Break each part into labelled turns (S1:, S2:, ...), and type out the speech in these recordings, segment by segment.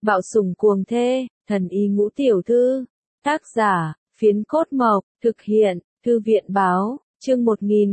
S1: Bạo sủng cuồng thê, thần y ngũ tiểu thư. Tác giả, Phiến Cốt Mộc, thực hiện, Thư viện báo, chương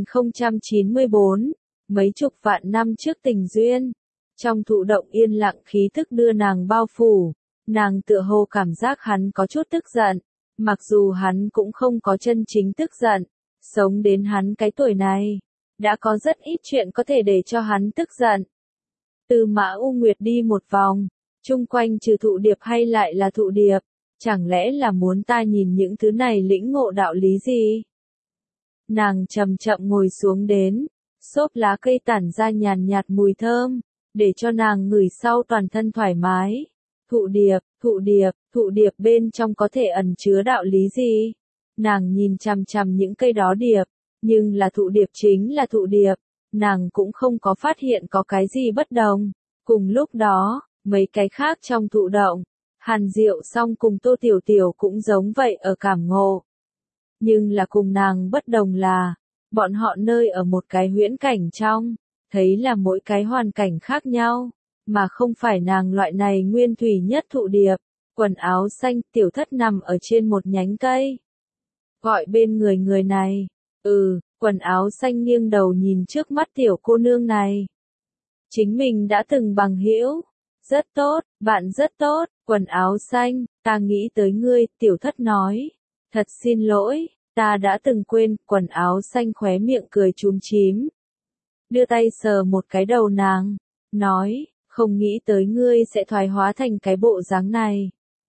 S1: 1094, mấy chục vạn năm trước tình duyên. Trong thụ động yên lặng khí tức đưa nàng bao phủ, nàng tựa hồ cảm giác hắn có chút tức giận, mặc dù hắn cũng không có chân chính tức giận, sống đến hắn cái tuổi này, đã có rất ít chuyện có thể để cho hắn tức giận. Từ Mã U Nguyệt đi một vòng, chung quanh trừ thụ điệp hay lại là thụ điệp, chẳng lẽ là muốn ta nhìn những thứ này lĩnh ngộ đạo lý gì? Nàng chậm chậm ngồi xuống đến, xốp lá cây tản ra nhàn nhạt mùi thơm, để cho nàng ngửi sau toàn thân thoải mái. Thụ điệp bên trong có thể ẩn chứa đạo lý gì? Nàng nhìn chằm chằm những cây đó điệp, nhưng là thụ điệp chính là thụ điệp, nàng cũng không có phát hiện có cái gì bất đồng. Cùng lúc đó, mấy cái khác trong thụ động, Hàn Diệu Song cùng Tô Tiểu Tiểu cũng giống vậy ở cảm ngộ. Nhưng là cùng nàng bất đồng là, bọn họ nơi ở một cái huyễn cảnh trong, thấy là mỗi cái hoàn cảnh khác nhau, mà không phải nàng loại này nguyên thủy nhất thụ điệp. Quần áo xanh Tiểu Thất nằm ở trên một nhánh cây. Gọi bên người này, quần áo xanh nghiêng đầu nhìn trước mắt tiểu cô nương này. Chính mình đã từng bằng hữu. Rất tốt, bạn rất tốt, quần áo xanh, ta nghĩ tới ngươi, Tiểu Thất nói. Thật xin lỗi, ta đã từng quên, quần áo xanh khóe miệng cười chúm chím. Đưa tay sờ một cái đầu nàng, nói, không nghĩ tới ngươi sẽ thoái hóa thành cái bộ dáng này.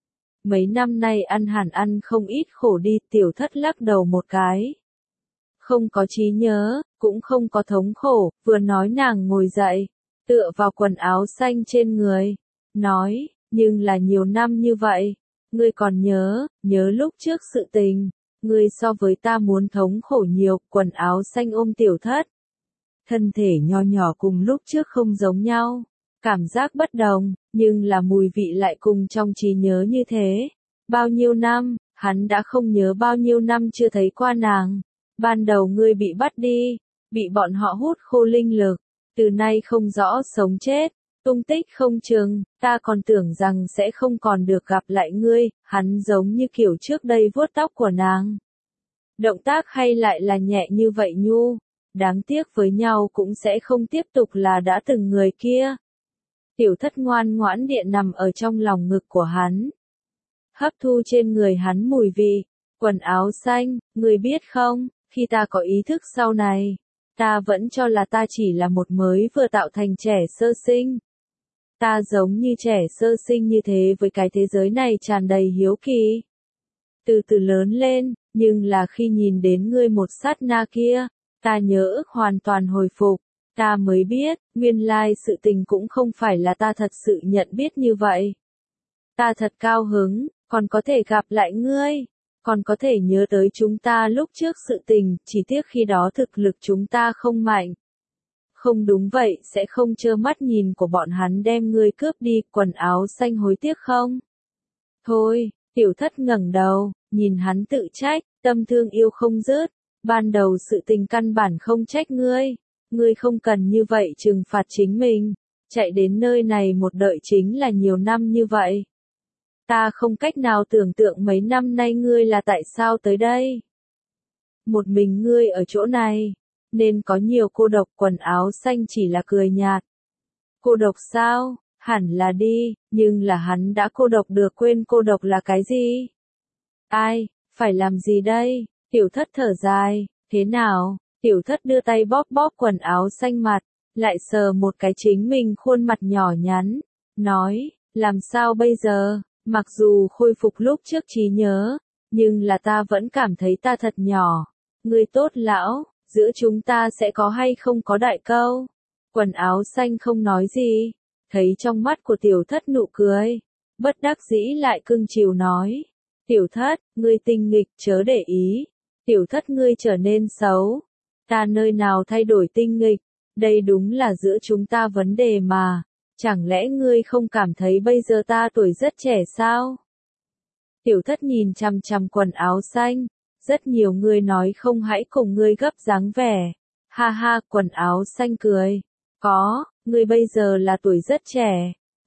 S1: Mấy năm nay ăn hẳn ăn không ít khổ đi, Tiểu Thất lắc đầu một cái. Không có trí nhớ, cũng không có thống khổ, vừa nói nàng ngồi dậy, tựa vào quần áo xanh trên người, nói, nhưng là nhiều năm như vậy, ngươi còn nhớ lúc trước sự tình, ngươi so với ta muốn thống khổ nhiều, quần áo xanh ôm Tiểu Thất. Thân thể nho nhỏ cùng lúc trước không giống nhau, cảm giác bất đồng, nhưng là mùi vị lại cùng trong trí nhớ như thế. Bao nhiêu năm, hắn đã không nhớ bao nhiêu năm chưa thấy qua nàng. Ban đầu ngươi bị bắt đi, bị bọn họ hút khô linh lực, từ nay không rõ sống chết, tung tích không chừng, ta còn tưởng rằng sẽ không còn được gặp lại ngươi, hắn giống như kiểu trước đây vuốt tóc của nàng. Động tác hay lại là nhẹ như vậy nhu, đáng tiếc với nhau cũng sẽ không tiếp tục là đã từng người kia. Tiểu Thất ngoan ngoãn điện nằm ở trong lòng ngực của hắn, hấp thu trên người hắn mùi vị. Quần áo xanh, ngươi biết không, khi ta có ý thức sau này, ta vẫn cho là ta chỉ là một mới vừa tạo thành trẻ sơ sinh. Ta giống như trẻ sơ sinh như thế với cái thế giới này tràn đầy hiếu kỳ. Từ từ lớn lên, nhưng là khi nhìn đến ngươi một sát na kia, ta nhớ ức hoàn toàn hồi phục, ta mới biết, nguyên lai sự tình cũng không phải là ta thật sự nhận biết như vậy. Ta thật cao hứng, còn có thể gặp lại ngươi, còn có thể nhớ tới chúng ta lúc trước sự tình, chỉ tiếc khi đó thực lực chúng ta không mạnh. Không đúng vậy sẽ không trơ mắt nhìn của bọn hắn đem ngươi cướp đi, quần áo xanh hối tiếc không? Thôi, Tiểu Thất ngẩng đầu, nhìn hắn tự trách, tâm thương yêu không dứt, ban đầu sự tình căn bản không trách ngươi không cần như vậy trừng phạt chính mình, chạy đến nơi này một đợi chính là nhiều năm như vậy. Ta không cách nào tưởng tượng mấy năm nay ngươi là tại sao tới đây. Một mình ngươi ở chỗ này, nên có nhiều cô độc, quần áo xanh chỉ là cười nhạt. Cô độc sao? Hẳn là đi, nhưng là hắn đã cô độc được quên cô độc là cái gì? Ai, phải làm gì đây? Tiểu Thất thở dài, thế nào? Tiểu Thất đưa tay bóp bóp quần áo xanh mặt, lại sờ một cái chính mình khuôn mặt nhỏ nhắn, nói, làm sao bây giờ? Mặc dù khôi phục lúc trước trí nhớ, nhưng là ta vẫn cảm thấy ta thật nhỏ. Ngươi tốt lão, giữa chúng ta sẽ có hay không có đại câu? Quần áo xanh không nói gì, thấy trong mắt của Tiểu Thất nụ cười, bất đắc dĩ lại cưng chiều nói. Tiểu Thất, ngươi tinh nghịch chớ để ý. Tiểu Thất ngươi trở nên xấu. Ta nơi nào thay đổi tinh nghịch, đây đúng là giữa chúng ta vấn đề mà. Chẳng lẽ ngươi không cảm thấy bây giờ ta tuổi rất trẻ sao? Tiểu Thất nhìn chằm chằm quần áo xanh, rất nhiều người nói không hãy cùng ngươi gấp dáng vẻ. Ha ha, quần áo xanh cười. Có, ngươi bây giờ là tuổi rất trẻ,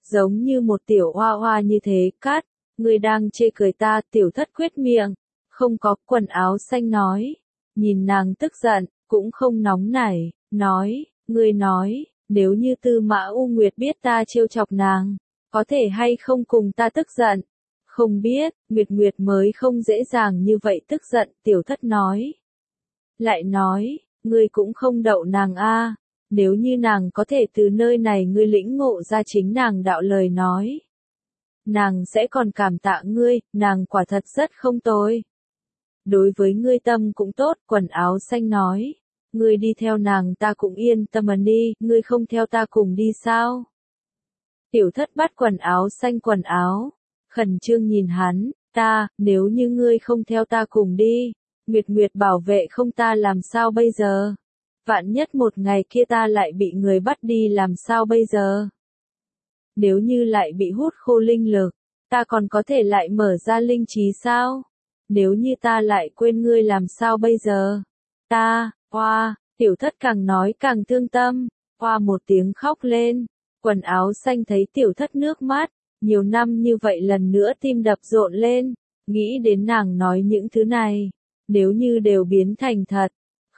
S1: giống như một tiểu hoa hoa như thế, cắt, ngươi đang chê cười ta, tiểu thất quyết miệng, không có, quần áo xanh nói, nhìn nàng tức giận, cũng không nóng nảy, nói, ngươi nói, nếu như Tư Mã U Nguyệt biết ta trêu chọc nàng, có thể hay không cùng ta tức giận, không biết, Nguyệt Nguyệt mới không dễ dàng như vậy tức giận, tiểu thất nói. Lại nói, ngươi cũng không đậu nàng a, nếu như nàng có thể từ nơi này ngươi lĩnh ngộ ra chính nàng đạo lời nói. Nàng sẽ còn cảm tạ ngươi, nàng quả thật rất không tồi. Đối với ngươi tâm cũng tốt, quần áo xanh nói. Ngươi đi theo nàng ta cũng yên tâm đi, ngươi không theo ta cùng đi sao? Tiểu thất bắt quần áo xanh quần áo, khẩn trương nhìn hắn, nếu như ngươi không theo ta cùng đi, Nguyệt Nguyệt bảo vệ không ta làm sao bây giờ? Vạn nhất một ngày kia ta lại bị người bắt đi làm sao bây giờ? Nếu như lại bị hút khô linh lực, ta còn có thể lại mở ra linh trí sao? Nếu như ta lại quên ngươi làm sao bây giờ? Tiểu thất càng nói càng thương tâm, một tiếng khóc lên, quần áo xanh thấy tiểu thất nước mắt, nhiều năm như vậy lần nữa tim đập rộn lên, nghĩ đến nàng nói những thứ này, nếu như đều biến thành thật,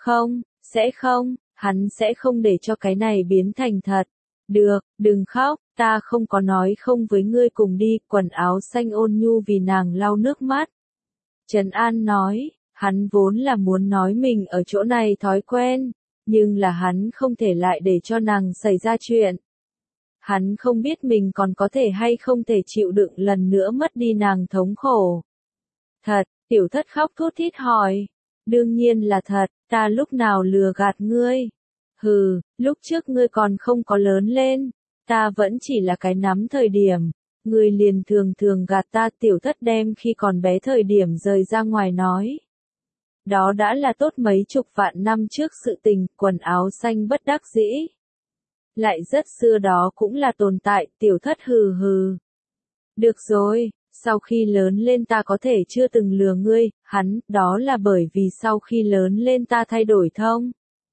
S1: hắn sẽ không để cho cái này biến thành thật. Được, đừng khóc, ta không có nói không với ngươi cùng đi, quần áo xanh ôn nhu vì nàng lau nước mắt. Trấn An nói, hắn vốn là muốn nói mình ở chỗ này thói quen, nhưng là hắn không thể lại để cho nàng xảy ra chuyện. Hắn không biết mình còn có thể hay không thể chịu đựng lần nữa mất đi nàng thống khổ. Thật, tiểu thất khóc thút thít hỏi. Đương nhiên là thật, ta lúc nào lừa gạt ngươi. Hừ, lúc trước ngươi còn không có lớn lên, ta vẫn chỉ là cái nắm thời điểm. Ngươi liền thường thường gạt ta, tiểu thất đem khi còn bé thời điểm rời ra ngoài nói. Đó đã là tốt mấy chục vạn năm trước sự tình, quần áo xanh bất đắc dĩ. Lại rất xưa đó cũng là tồn tại, tiểu thất hừ hừ. Được rồi, sau khi lớn lên ta có thể chưa từng lừa ngươi, đó là bởi vì sau khi lớn lên ta thay đổi thông.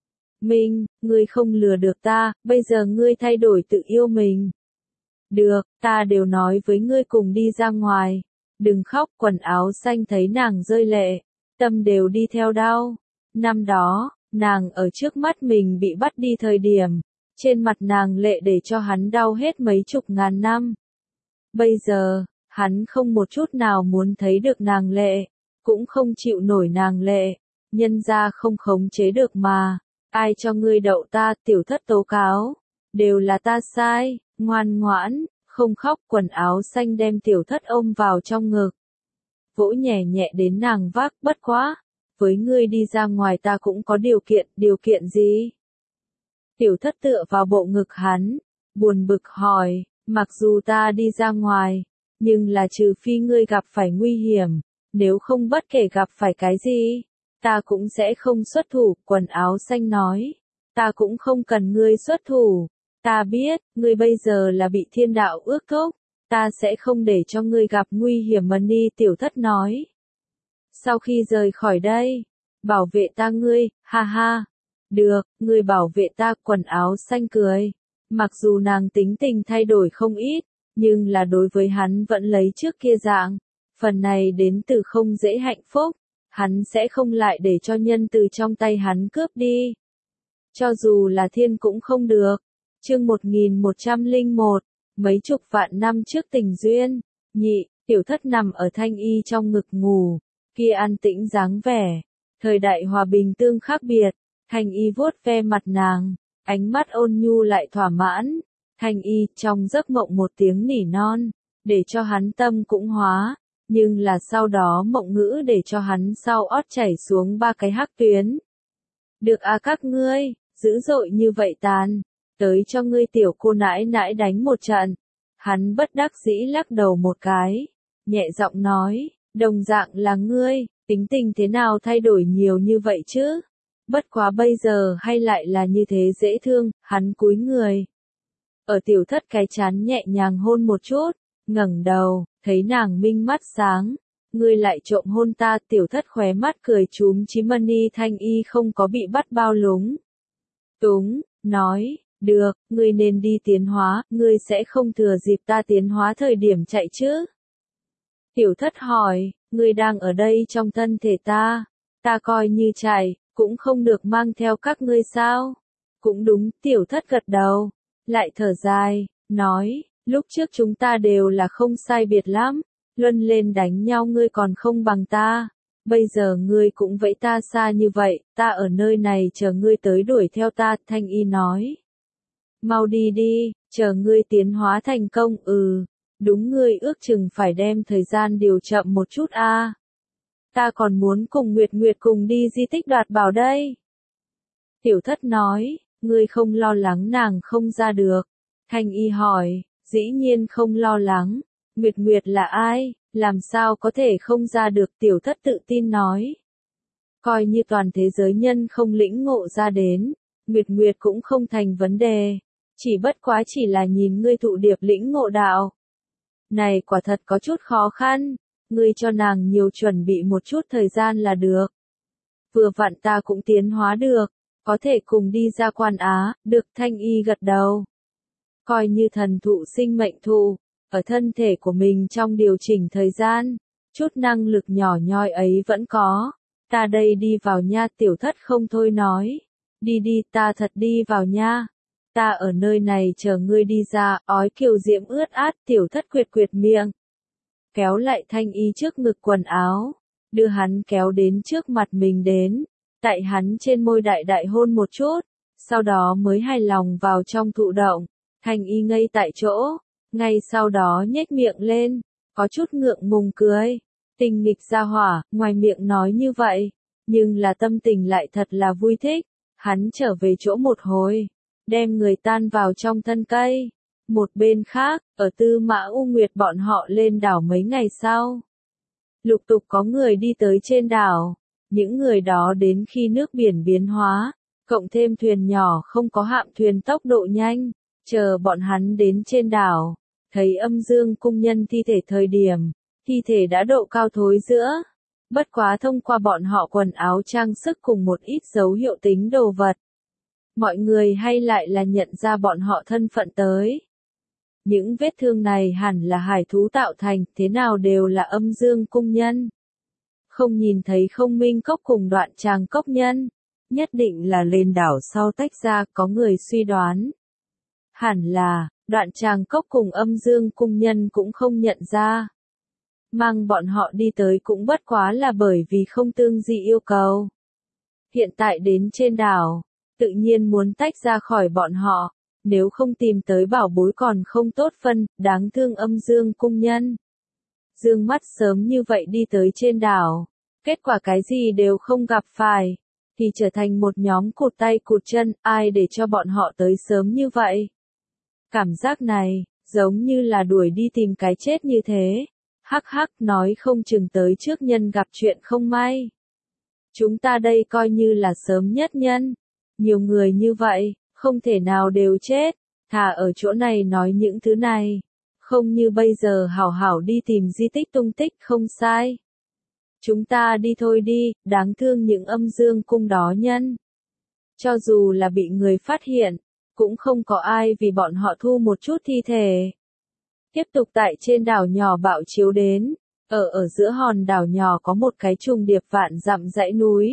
S1: Ngươi không lừa được ta, bây giờ ngươi thay đổi tự yêu mình. Được, ta đều nói với ngươi cùng đi ra ngoài. Đừng khóc, quần áo xanh thấy nàng rơi lệ, tâm đều đi theo đau. Năm đó, nàng ở trước mắt mình bị bắt đi thời điểm, trên mặt nàng lệ để cho hắn đau hết mấy chục ngàn năm. Bây giờ, hắn không một chút nào muốn thấy được nàng lệ, cũng không chịu nổi nàng lệ, nhân ra không khống chế được mà. Ai cho ngươi đậu ta, tiểu thất tố cáo, đều là ta sai, ngoan ngoãn, không khóc, quần áo xanh đem tiểu thất ôm vào trong ngực. Vỗ nhẹ nhẹ đến nàng vác, bất quá, với ngươi đi ra ngoài ta cũng có điều kiện gì? Tiểu thất tựa vào bộ ngực hắn, buồn bực hỏi, mặc dù ta đi ra ngoài, nhưng là trừ phi ngươi gặp phải nguy hiểm, nếu không bất kể gặp phải cái gì, ta cũng sẽ không xuất thủ, quần áo xanh nói, ta cũng không cần ngươi xuất thủ, ta biết, ngươi bây giờ là bị thiên đạo ước thúc, ta sẽ không để cho ngươi gặp nguy hiểm mà đi, tiểu thất nói. Sau khi rời khỏi đây, bảo vệ ta ngươi, ha ha, được, ngươi bảo vệ ta, quần áo xanh cười, mặc dù nàng tính tình thay đổi không ít, nhưng là đối với hắn vẫn lấy trước kia dạng, phần này đến từ không dễ hạnh phúc. Hắn sẽ không lại để cho nhân từ trong tay hắn cướp đi. Cho dù là thiên cũng không được. Chương 1101, mấy chục vạn năm trước tình duyên, nhị, tiểu thất nằm ở Thanh Y trong ngực ngủ, kia an tĩnh dáng vẻ, thời đại hòa bình tương khác biệt, Thanh Y vuốt ve mặt nàng, ánh mắt ôn nhu lại thỏa mãn, Thanh Y trong giấc mộng một tiếng nỉ non, để cho hắn tâm cũng hóa. Nhưng là sau đó mộng ngữ để cho hắn sau ót chảy xuống 3 cái hắc tuyến. Được à các ngươi, dữ dội như vậy tàn, tới cho ngươi tiểu cô nãi nãi đánh một trận. Hắn bất đắc dĩ lắc đầu một cái, nhẹ giọng nói, đồng dạng là ngươi, tính tình thế nào thay đổi nhiều như vậy chứ? Bất quá bây giờ hay lại là như thế dễ thương, hắn cúi người. Ở tiểu thất cái chán nhẹ nhàng hôn một chút, ngẩng đầu, thấy nàng minh mắt sáng, ngươi lại trộm hôn ta, tiểu thất khóe mắt cười chúm chí mani. Thanh Y không có bị bắt bao lúng. Túng, nói, Được, ngươi nên đi tiến hóa, ngươi sẽ không thừa dịp ta tiến hóa thời điểm chạy chứ? Tiểu thất hỏi, ngươi đang ở đây trong thân thể ta coi như chạy, cũng không được mang theo các ngươi sao? Cũng đúng, tiểu thất gật đầu, lại thở dài, nói, lúc trước chúng ta đều là không sai biệt lắm, luân lên đánh nhau ngươi còn không bằng ta. Bây giờ ngươi cũng vẫy ta xa như vậy, ta ở nơi này chờ ngươi tới đuổi theo ta, Thanh Y nói. Mau đi đi, chờ ngươi tiến hóa thành công, đúng ngươi ước chừng phải đem thời gian điều chậm một chút a. Ta còn muốn cùng Nguyệt Nguyệt cùng đi di tích đoạt bảo đây. Tiểu thất nói, ngươi không lo lắng nàng không ra được. Thanh Y hỏi, dĩ nhiên không lo lắng, Nguyệt Nguyệt là ai, làm sao có thể không ra được, tiểu thất tự tin nói. Coi như toàn thế giới nhân không lĩnh ngộ ra đến, Nguyệt Nguyệt cũng không thành vấn đề, chỉ bất quá chỉ là nhìn ngươi thụ điệp lĩnh ngộ đạo. Này quả thật có chút khó khăn, ngươi cho nàng nhiều chuẩn bị một chút thời gian là được. Vừa vặn ta cũng tiến hóa được, có thể cùng đi ra Quan Á, được. Thanh Y gật đầu. Coi như thần thụ sinh mệnh thụ, ở thân thể của mình trong điều chỉnh thời gian, chút năng lực nhỏ nhoi ấy vẫn có. Ta đây đi vào nha, tiểu thất không thôi nói. Đi đi, ta thật đi vào nha. Ta ở nơi này chờ ngươi đi ra, ói kiều diễm ướt át, tiểu thất quyệt quyệt miệng. Kéo lại Thanh Y trước ngực quần áo, đưa hắn kéo đến trước mặt mình đến, tại hắn trên môi đại đại hôn một chút, sau đó mới hài lòng vào trong thụ động. Thanh Y ngây tại chỗ, ngay sau đó nhếch miệng lên, có chút ngượng ngùng cười. Tình nghịch ra hỏa, ngoài miệng nói như vậy, nhưng là tâm tình lại thật là vui thích. Hắn trở về chỗ một hồi, đem người tan vào trong thân cây. Một bên khác, ở Tư Mã U Nguyệt bọn họ lên đảo mấy ngày sau. Lục tục có người đi tới trên đảo, những người đó đến khi nước biển biến hóa, cộng thêm thuyền nhỏ không có hạm thuyền tốc độ nhanh, chờ bọn hắn đến trên đảo, thấy Âm Dương cung nhân thi thể thời điểm, thi thể đã độ cao thối giữa. Bất quá thông qua bọn họ quần áo trang sức cùng một ít dấu hiệu tính đồ vật, mọi người hay lại là nhận ra bọn họ thân phận tới. Những vết thương này hẳn là hải thú tạo thành, thế nào đều là Âm Dương cung nhân. Không nhìn thấy Không Minh Cốc cùng Đoạn Tràng Cốc nhân, nhất định là lên đảo sau tách ra, có người suy đoán. Hẳn là, Đoạn Tràng Cốc cùng Âm Dương cung nhân cũng không nhận ra. Mang bọn họ đi tới cũng bất quá là bởi vì không tương dị yêu cầu. Hiện tại đến trên đảo, tự nhiên muốn tách ra khỏi bọn họ, nếu không tìm tới bảo bối còn không tốt phân, đáng thương Âm Dương cung nhân. Dương mắt sớm như vậy đi tới trên đảo, kết quả cái gì đều không gặp phải, thì trở thành một nhóm cụt tay cụt chân, ai để cho bọn họ tới sớm như vậy. Cảm giác này, giống như là đuổi đi tìm cái chết như thế. Hắc hắc, nói không chừng tới trước nhân gặp chuyện không may. Chúng ta đây coi như là sớm nhất nhân. Nhiều người như vậy, không thể nào đều chết, thà ở chỗ này nói những thứ này. Không như bây giờ hảo hảo đi tìm di tích tung tích, không sai. Chúng ta đi thôi đi, đáng thương những Âm Dương cung đó nhân. Cho dù là bị người phát hiện, cũng không có ai vì bọn họ thu một chút thi thể. Tiếp tục tại trên đảo nhỏ bạo chiếu đến, ở giữa hòn đảo nhỏ có một cái trùng điệp vạn dặm dãy núi.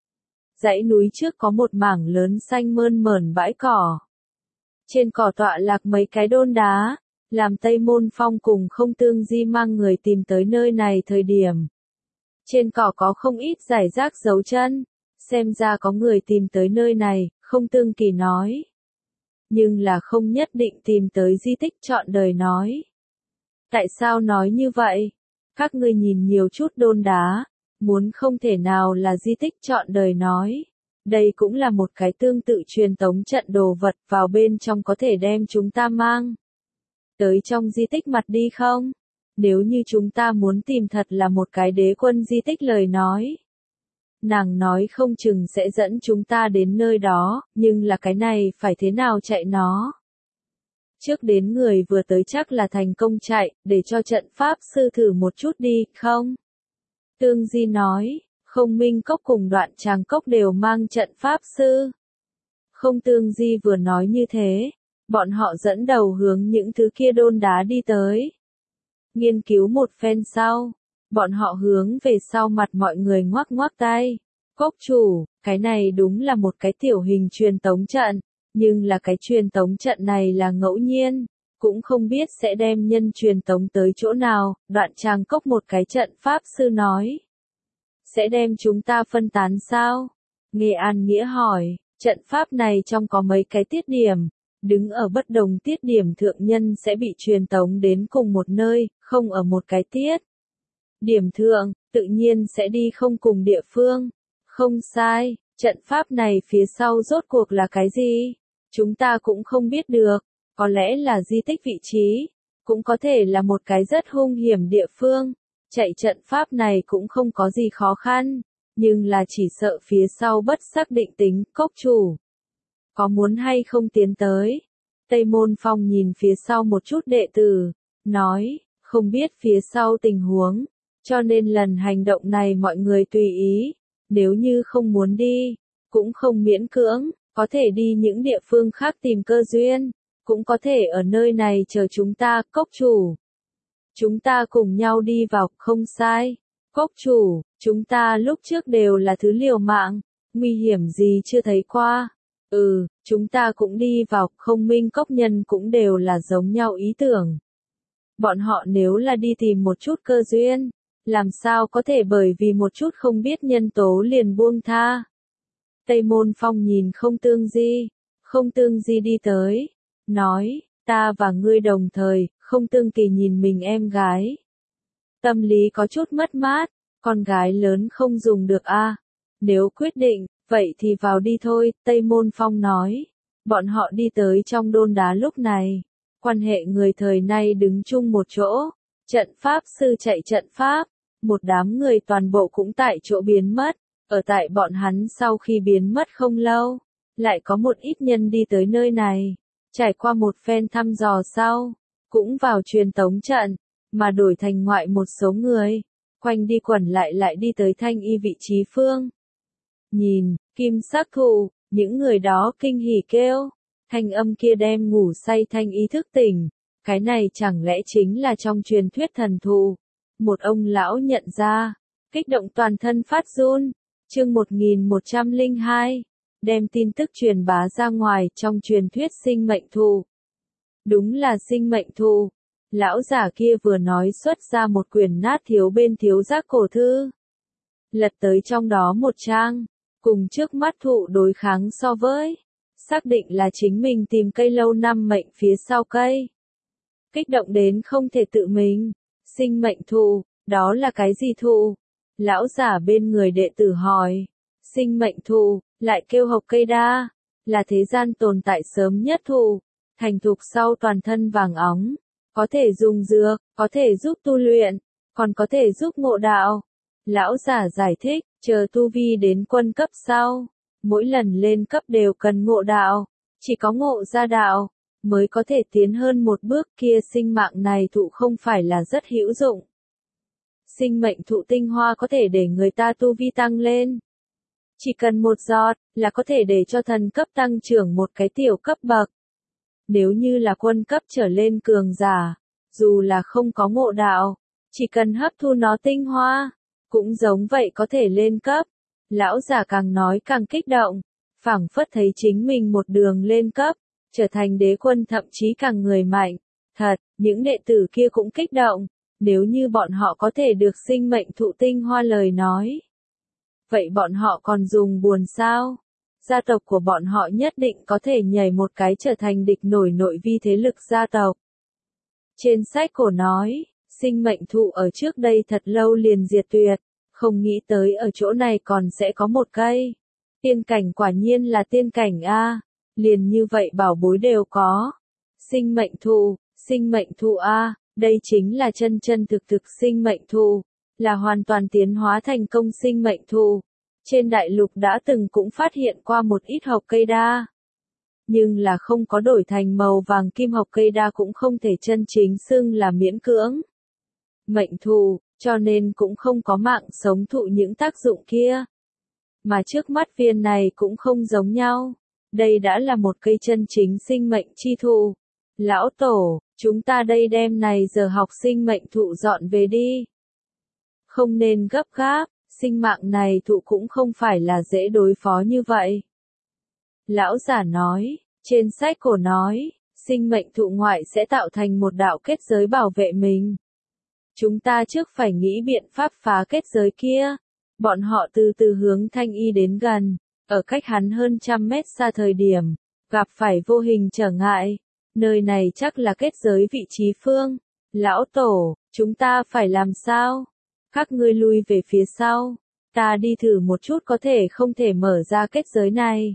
S1: Dãy núi trước có một mảng lớn xanh mơn mởn bãi cỏ. Trên cỏ tọa lạc mấy cái đôn đá, làm Tây Môn Phong cùng Không Tương Di mang người tìm tới nơi này thời điểm. Trên cỏ có không ít rải rác dấu chân, xem ra có người tìm tới nơi này, Không Tương Kỳ nói. Nhưng là không nhất định tìm tới di tích trọn đời nói. Tại sao nói như vậy? Các ngươi nhìn nhiều chút đôn đá, muốn không thể nào là di tích trọn đời nói. Đây cũng là một cái tương tự truyền tống trận đồ vật, vào bên trong có thể đem chúng ta mang tới trong di tích mặt đi không? Nếu như chúng ta muốn tìm thật là một cái đế quân di tích lời nói. Nàng nói không chừng sẽ dẫn chúng ta đến nơi đó, nhưng là cái này phải thế nào chạy nó? Trước đến người vừa tới chắc là thành công chạy, để cho trận pháp sư thử một chút đi, không? Tương Di nói, Không Minh Cốc cùng Đoạn Tràng Cốc đều mang trận pháp sư. Không Tương Di vừa nói như thế, bọn họ dẫn đầu hướng những thứ kia đôn đá đi tới. Nghiên cứu một phen sau, bọn họ hướng về sau mặt mọi người ngoắc ngoắc tay. Cốc chủ, cái này đúng là một cái tiểu hình truyền tống trận, nhưng là cái truyền tống trận này là ngẫu nhiên, cũng không biết sẽ đem nhân truyền tống tới chỗ nào. Đoạn Trang Cốc một cái trận pháp sư nói. Sẽ đem chúng ta phân tán sao? Nghe An Nghĩa hỏi, trận pháp này trong có mấy cái tiết điểm, đứng ở bất đồng tiết điểm thượng nhân sẽ bị truyền tống đến cùng một nơi, không ở một cái tiết. Điểm thượng, tự nhiên sẽ đi không cùng địa phương. Không sai, trận pháp này phía sau rốt cuộc là cái gì? Chúng ta cũng không biết được, có lẽ là di tích vị trí, cũng có thể là một cái rất hung hiểm địa phương. Chạy trận pháp này cũng không có gì khó khăn, nhưng là chỉ sợ phía sau bất xác định tính. Cốc chủ, có muốn hay không tiến tới? Tây Môn Phong nhìn phía sau một chút đệ tử, nói, không biết phía sau tình huống, cho nên lần hành động này mọi người tùy ý, nếu như không muốn đi, cũng không miễn cưỡng, có thể đi những địa phương khác tìm cơ duyên, cũng có thể ở nơi này chờ chúng ta. Cốc chủ, chúng ta cùng nhau đi vào. Không sai, cốc chủ, chúng ta lúc trước đều là thứ liều mạng, nguy hiểm gì chưa thấy qua. Chúng ta cũng đi vào. Không Minh Cốc nhân cũng đều là giống nhau ý tưởng. Bọn họ nếu là đi tìm một chút cơ duyên, làm sao có thể bởi vì một chút không biết nhân tố liền buông tha. Tây Môn Phong nhìn Không Tương Di, Không Tương Di đi tới, nói, ta và ngươi đồng thời. Không Tương Kỳ nhìn mình em gái, tâm lý có chút mất mát, con gái lớn không dùng được a. Nếu quyết định, vậy thì vào đi thôi. Tây Môn Phong nói. Bọn họ đi tới trong đôn đá lúc này, quan hệ người thời nay đứng chung một chỗ, trận pháp sư chạy trận pháp, một đám người toàn bộ cũng tại chỗ biến mất. Ở tại bọn hắn sau khi biến mất không lâu, lại có một ít nhân đi tới nơi này, trải qua một phen thăm dò sau, cũng vào truyền tống trận, mà đổi thành ngoại một số người, quanh đi quẩn lại đi tới Thanh Y vị trí phương. Nhìn, Kim Sắc Thụ, những người đó kinh hỉ kêu, thanh âm kia đem ngủ say Thanh Y thức tỉnh, cái này chẳng lẽ chính là trong truyền thuyết thần thụ. Một ông lão nhận ra, kích động toàn thân phát run. Chương 1102, đem tin tức truyền bá ra ngoài. Trong truyền thuyết sinh mệnh thụ. Đúng là sinh mệnh thụ. Lão giả kia vừa nói xuất ra một quyển nát thiếu bên thiếu giác cổ thư. Lật tới trong đó một trang, cùng trước mắt thụ đối kháng so với, xác định là chính mình tìm cây lâu năm mệnh phía sau cây. Kích động đến không thể tự mình. Sinh mệnh thụ, đó là cái gì thụ? Lão giả bên người đệ tử hỏi. Sinh mệnh thụ, lại kêu hộc cây đa, là thế gian tồn tại sớm nhất thụ, thành thục sau toàn thân vàng óng, có thể dùng dược, có thể giúp tu luyện, còn có thể giúp ngộ đạo. Lão giả giải thích, chờ tu vi đến quân cấp sau, mỗi lần lên cấp đều cần ngộ đạo, chỉ có ngộ ra đạo, mới có thể tiến hơn một bước. Kia sinh mạng này thụ không phải là rất hữu dụng. Sinh mệnh thụ tinh hoa có thể để người ta tu vi tăng lên. Chỉ cần một giọt, là có thể để cho thần cấp tăng trưởng một cái tiểu cấp bậc. Nếu như là quân cấp trở lên cường giả, dù là không có ngộ đạo, chỉ cần hấp thu nó tinh hoa, cũng giống vậy có thể lên cấp. Lão giả càng nói càng kích động, phảng phất thấy chính mình một đường lên cấp, trở thành đế quân thậm chí càng người mạnh. Thật, những đệ tử kia cũng kích động, nếu như bọn họ có thể được sinh mệnh thụ tinh hoa lời nói. Vậy bọn họ còn dùng buồn sao? Gia tộc của bọn họ nhất định có thể nhảy một cái trở thành địch nổi nội vi thế lực gia tộc. Trên sách cổ nói, sinh mệnh thụ ở trước đây thật lâu liền diệt tuyệt, không nghĩ tới ở chỗ này còn sẽ có một cây. Tiên cảnh quả nhiên là tiên cảnh a, liền như vậy bảo bối đều có. Sinh mệnh thụ a, đây chính là chân chân thực thực sinh mệnh thụ, là hoàn toàn tiến hóa thành công sinh mệnh thụ. Trên đại lục đã từng cũng phát hiện qua một ít hộc cây đa, nhưng là không có đổi thành màu vàng kim hộc cây đa cũng không thể chân chính xưng là miễn cưỡng mệnh thụ, cho nên cũng không có mạng sống thụ những tác dụng kia. Mà trước mắt viên này cũng không giống nhau, đây đã là một cây chân chính sinh mệnh chi thụ. Lão Tổ, chúng ta đây đem này giờ học sinh mệnh thụ dọn về đi. Không nên gấp gáp, sinh mạng này thụ cũng không phải là dễ đối phó như vậy. Lão giả nói, trên sách cổ nói, sinh mệnh thụ ngoại sẽ tạo thành một đạo kết giới bảo vệ mình. Chúng ta trước phải nghĩ biện pháp phá kết giới kia. Bọn họ từ từ hướng Thanh Y đến gần, ở cách hắn hơn 100 mét xa thời điểm, gặp phải vô hình trở ngại. Nơi này chắc là kết giới vị trí phương. Lão Tổ, chúng ta phải làm sao? Các ngươi lui về phía sau. Ta đi thử một chút có thể không thể mở ra kết giới này.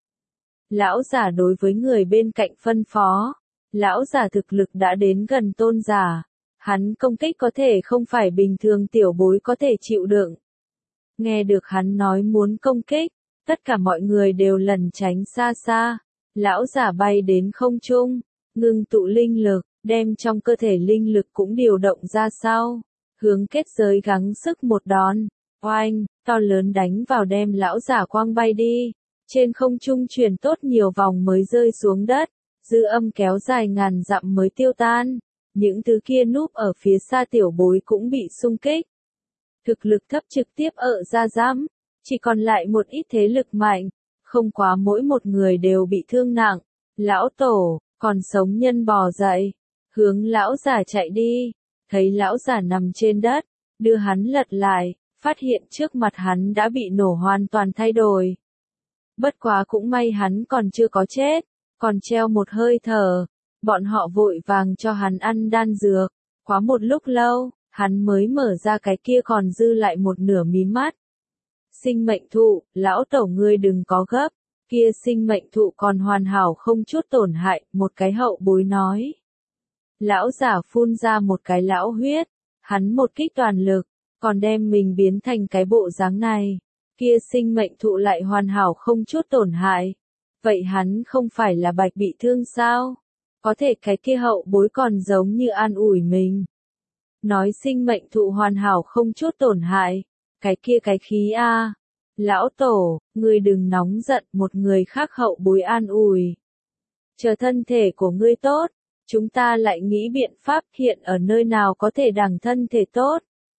S1: Lão giả đối với người bên cạnh phân phó. Lão giả thực lực đã đến gần tôn giả. Hắn công kích có thể không phải bình thường tiểu bối có thể chịu đựng. Nghe được hắn nói muốn công kích, tất cả mọi người đều lẩn tránh xa xa. Lão giả bay đến không trung, ngưng tụ linh lực, đem trong cơ thể linh lực cũng điều động ra sau. Hướng kết giới gắng sức một đòn, oanh, to lớn đánh vào đem lão giả quăng bay đi. Trên không trung chuyển tốt nhiều vòng mới rơi xuống đất, dư âm kéo dài ngàn dặm mới tiêu tan. Những thứ kia núp ở phía xa tiểu bối cũng bị xung kích. Thực lực thấp trực tiếp ở ra giám, chỉ còn lại một ít thế lực mạnh, không quá mỗi một người đều bị thương nặng. Lão Tổ, còn sống nhân bò dậy, hướng lão giả chạy đi, thấy lão giả nằm trên đất, đưa hắn lật lại, phát hiện trước mặt hắn đã bị nổ hoàn toàn thay đổi. Bất quá cũng may hắn còn chưa có chết, còn treo một hơi thở, bọn họ vội vàng cho hắn ăn đan dược, quá một lúc lâu, hắn mới mở ra cái kia còn dư lại một nửa mí mắt. Sinh mệnh thụ, lão Tổ ngươi đừng có gấp, kia sinh mệnh thụ còn hoàn hảo không chút tổn hại, một cái hậu bối nói. Lão giả phun ra một cái lão huyết, hắn một kích toàn lực, còn đem mình biến thành cái bộ dáng này. Kia sinh mệnh thụ lại hoàn hảo không chút tổn hại. Vậy hắn không phải là bạch bị thương sao? Có thể cái kia hậu bối còn giống như an ủi mình. Nói sinh mệnh thụ hoàn hảo không chút tổn hại. Cái kia cái khí a. Lão Tổ, ngươi đừng nóng giận, một người khác hậu bối an ủi. Chờ thân thể của ngươi tốt, chúng ta lại nghĩ biện pháp hiện ở nơi nào có thể đằng thân thể tốt.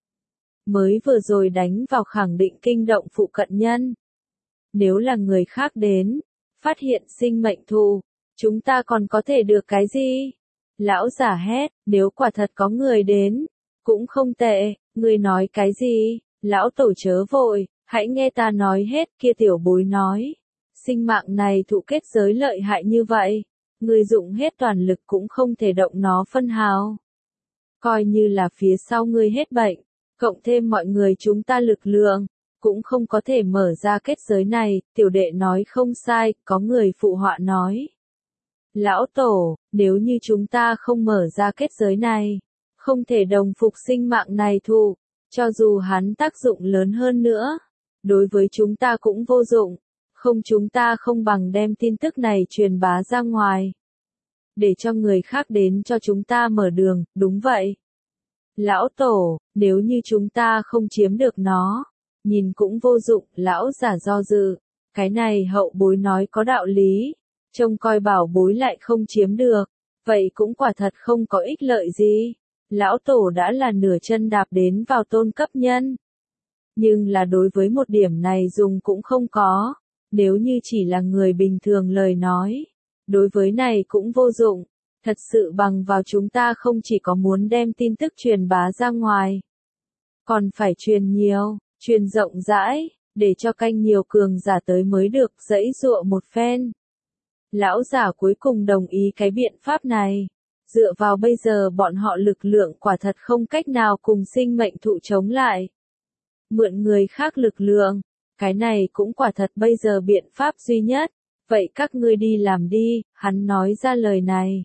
S1: Mới vừa rồi đánh vào khẳng định kinh động phụ cận nhân. Nếu là người khác đến, phát hiện sinh mệnh thụ, chúng ta còn có thể được cái gì? Lão giả hét, nếu quả thật có người đến, cũng không tệ, ngươi nói cái gì? Lão Tổ chớ vội, hãy nghe ta nói hết, kia tiểu bối nói. Sinh mạng này thụ kết giới lợi hại như vậy, ngươi dụng hết toàn lực cũng không thể động nó phân hào. Coi như là phía sau ngươi hết bệnh, cộng thêm mọi người chúng ta lực lượng, cũng không có thể mở ra kết giới này, tiểu đệ nói không sai, có người phụ họa nói. Lão Tổ, nếu như chúng ta không mở ra kết giới này, không thể đồng phục sinh mạng này thụ, cho dù hắn tác dụng lớn hơn nữa, đối với chúng ta cũng vô dụng, không chúng ta không bằng đem tin tức này truyền bá ra ngoài. Để cho người khác đến cho chúng ta mở đường, đúng vậy. Lão Tổ, nếu như chúng ta không chiếm được nó, nhìn cũng vô dụng, lão giả do dự, cái này hậu bối nói có đạo lý, trông coi bảo bối lại không chiếm được, vậy cũng quả thật không có ích lợi gì. Lão Tổ đã là nửa chân đạp đến vào tôn cấp nhân. Nhưng là đối với một điểm này dùng cũng không có, nếu như chỉ là người bình thường lời nói, đối với này cũng vô dụng. Thật sự bằng vào chúng ta không chỉ có muốn đem tin tức truyền bá ra ngoài, còn phải truyền nhiều, truyền rộng rãi, để cho canh nhiều cường giả tới mới được dãy dụa một phen. Lão giả cuối cùng đồng ý cái biện pháp này. Dựa vào bây giờ bọn họ lực lượng quả thật không cách nào cùng sinh mệnh thụ chống lại. Mượn người khác lực lượng, cái này cũng quả thật bây giờ biện pháp duy nhất. Vậy các ngươi đi làm đi, hắn nói ra lời này.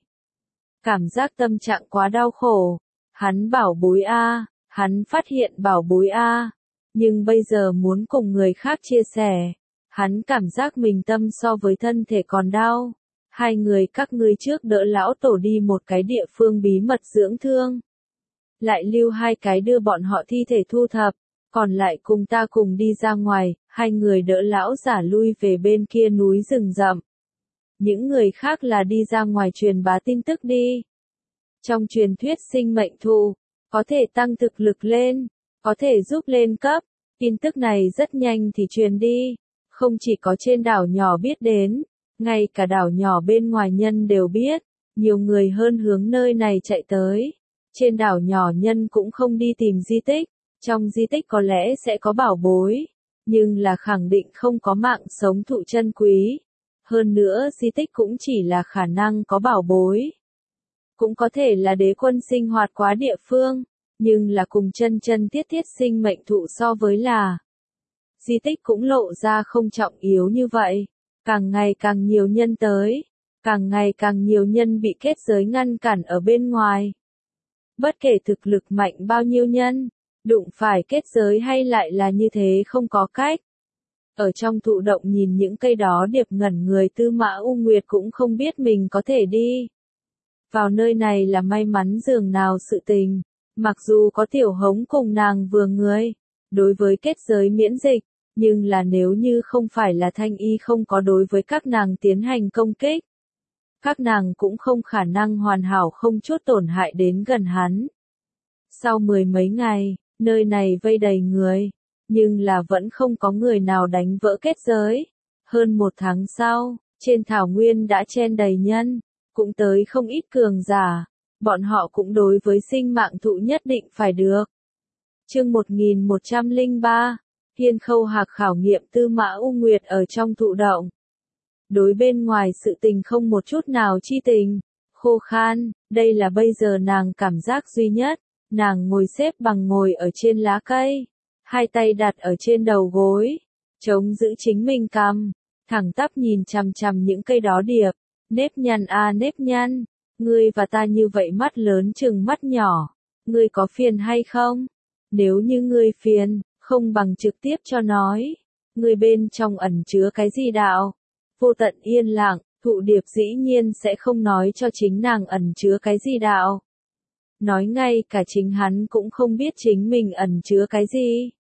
S1: Cảm giác tâm trạng quá đau khổ. Hắn bảo bối a, hắn phát hiện bảo bối a, nhưng bây giờ muốn cùng người khác chia sẻ. Hắn cảm giác mình tâm so với thân thể còn đau. Hai người các ngươi trước đỡ lão Tổ đi một cái địa phương bí mật dưỡng thương. Lại lưu hai cái đưa bọn họ thi thể thu thập, còn lại cùng ta cùng đi ra ngoài, hai người đỡ lão giả lui về bên kia núi rừng rậm. những người khác là đi ra ngoài truyền bá tin tức đi. Trong truyền thuyết sinh mệnh thụ, có thể tăng thực lực lên, có thể giúp lên cấp, tin tức này rất nhanh thì truyền đi, không chỉ có trên đảo nhỏ biết đến, ngay cả đảo nhỏ bên ngoài nhân đều biết, nhiều người hơn hướng nơi này chạy tới. Trên đảo nhỏ nhân cũng không đi tìm di tích, trong di tích có lẽ sẽ có bảo bối, nhưng là khẳng định không có mạng sống thụ chân quý. Hơn nữa di tích cũng chỉ là khả năng có bảo bối. Cũng có thể là đế quân sinh hoạt quá địa phương, nhưng là cùng chân chân thiết thiết sinh mệnh thụ so với là. Di tích cũng lộ ra không trọng yếu như vậy, càng ngày càng nhiều nhân tới, càng ngày càng nhiều nhân bị kết giới ngăn cản ở bên ngoài. Bất kể thực lực mạnh bao nhiêu nhân, đụng phải kết giới hay lại là như thế không có cách. Ở trong thụ động nhìn những cây đó điệp ngẩn người Tư Mã U Nguyệt cũng không biết mình có thể đi. Vào nơi này là may mắn dường nào sự tình, mặc dù có Tiểu Hống cùng nàng vừa người, đối với kết giới miễn dịch, nhưng là nếu như không phải là Thanh Y không có đối với các nàng tiến hành công kích, các nàng cũng không khả năng hoàn hảo không chút tổn hại đến gần hắn. Sau 10 mấy ngày, nơi này vây đầy người, nhưng là vẫn không có người nào đánh vỡ kết giới. Hơn 1 tháng sau, trên thảo nguyên đã chen đầy nhân, cũng tới không ít cường giả, bọn họ cũng đối với sinh mạng thụ nhất định phải được. Chương 1103, Thiên Khâu Hạc khảo nghiệm Tư Mã U Nguyệt ở trong thụ động. Đối bên ngoài sự tình không một chút nào chi tình, khô khan, đây là bây giờ nàng cảm giác duy nhất. Nàng ngồi xếp bằng ngồi ở trên lá cây, hai tay đặt ở trên đầu gối, chống giữ chính mình cằm, thẳng tắp nhìn chằm chằm những cây đó điệp. Nếp nhăn à nếp nhăn, ngươi và ta như vậy mắt lớn chừng mắt nhỏ, ngươi có phiền hay không? Nếu như ngươi phiền, không bằng trực tiếp cho nói, ngươi bên trong ẩn chứa cái gì đạo? Vô tận yên lặng, thụ điệp dĩ nhiên sẽ không nói cho chính nàng ẩn chứa cái gì đạo. Nói ngay cả chính hắn cũng không biết chính mình ẩn chứa cái gì.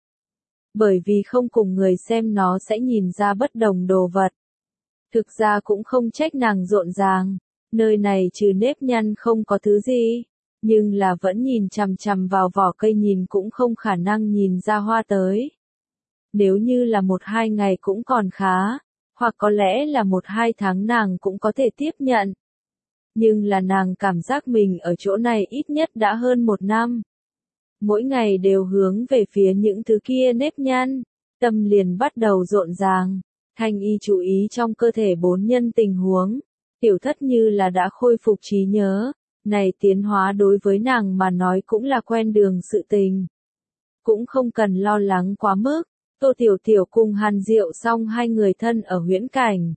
S1: Bởi vì không cùng người xem nó sẽ nhìn ra bất đồng đồ vật. Thực ra cũng không trách nàng rộn ràng, nơi này trừ nếp nhăn không có thứ gì, nhưng là vẫn nhìn chằm chằm vào vỏ cây nhìn cũng không khả năng nhìn ra hoa tới. Nếu như là 1-2 ngày cũng còn khá, hoặc có lẽ là 1-2 tháng nàng cũng có thể tiếp nhận. Nhưng là nàng cảm giác mình ở chỗ này ít nhất đã hơn 1 năm. Mỗi ngày đều hướng về phía những thứ kia nếp nhăn, tâm liền bắt đầu rộn ràng. Thanh Y chú ý trong cơ thể 4 nhân tình huống, tiểu thất như là đã khôi phục trí nhớ, này tiến hóa đối với nàng mà nói cũng là quen đường sự tình. Cũng không cần lo lắng quá mức, Tô Tiểu Tiểu cùng Hàn Diệu xong hai người thân ở huyễn cảnh.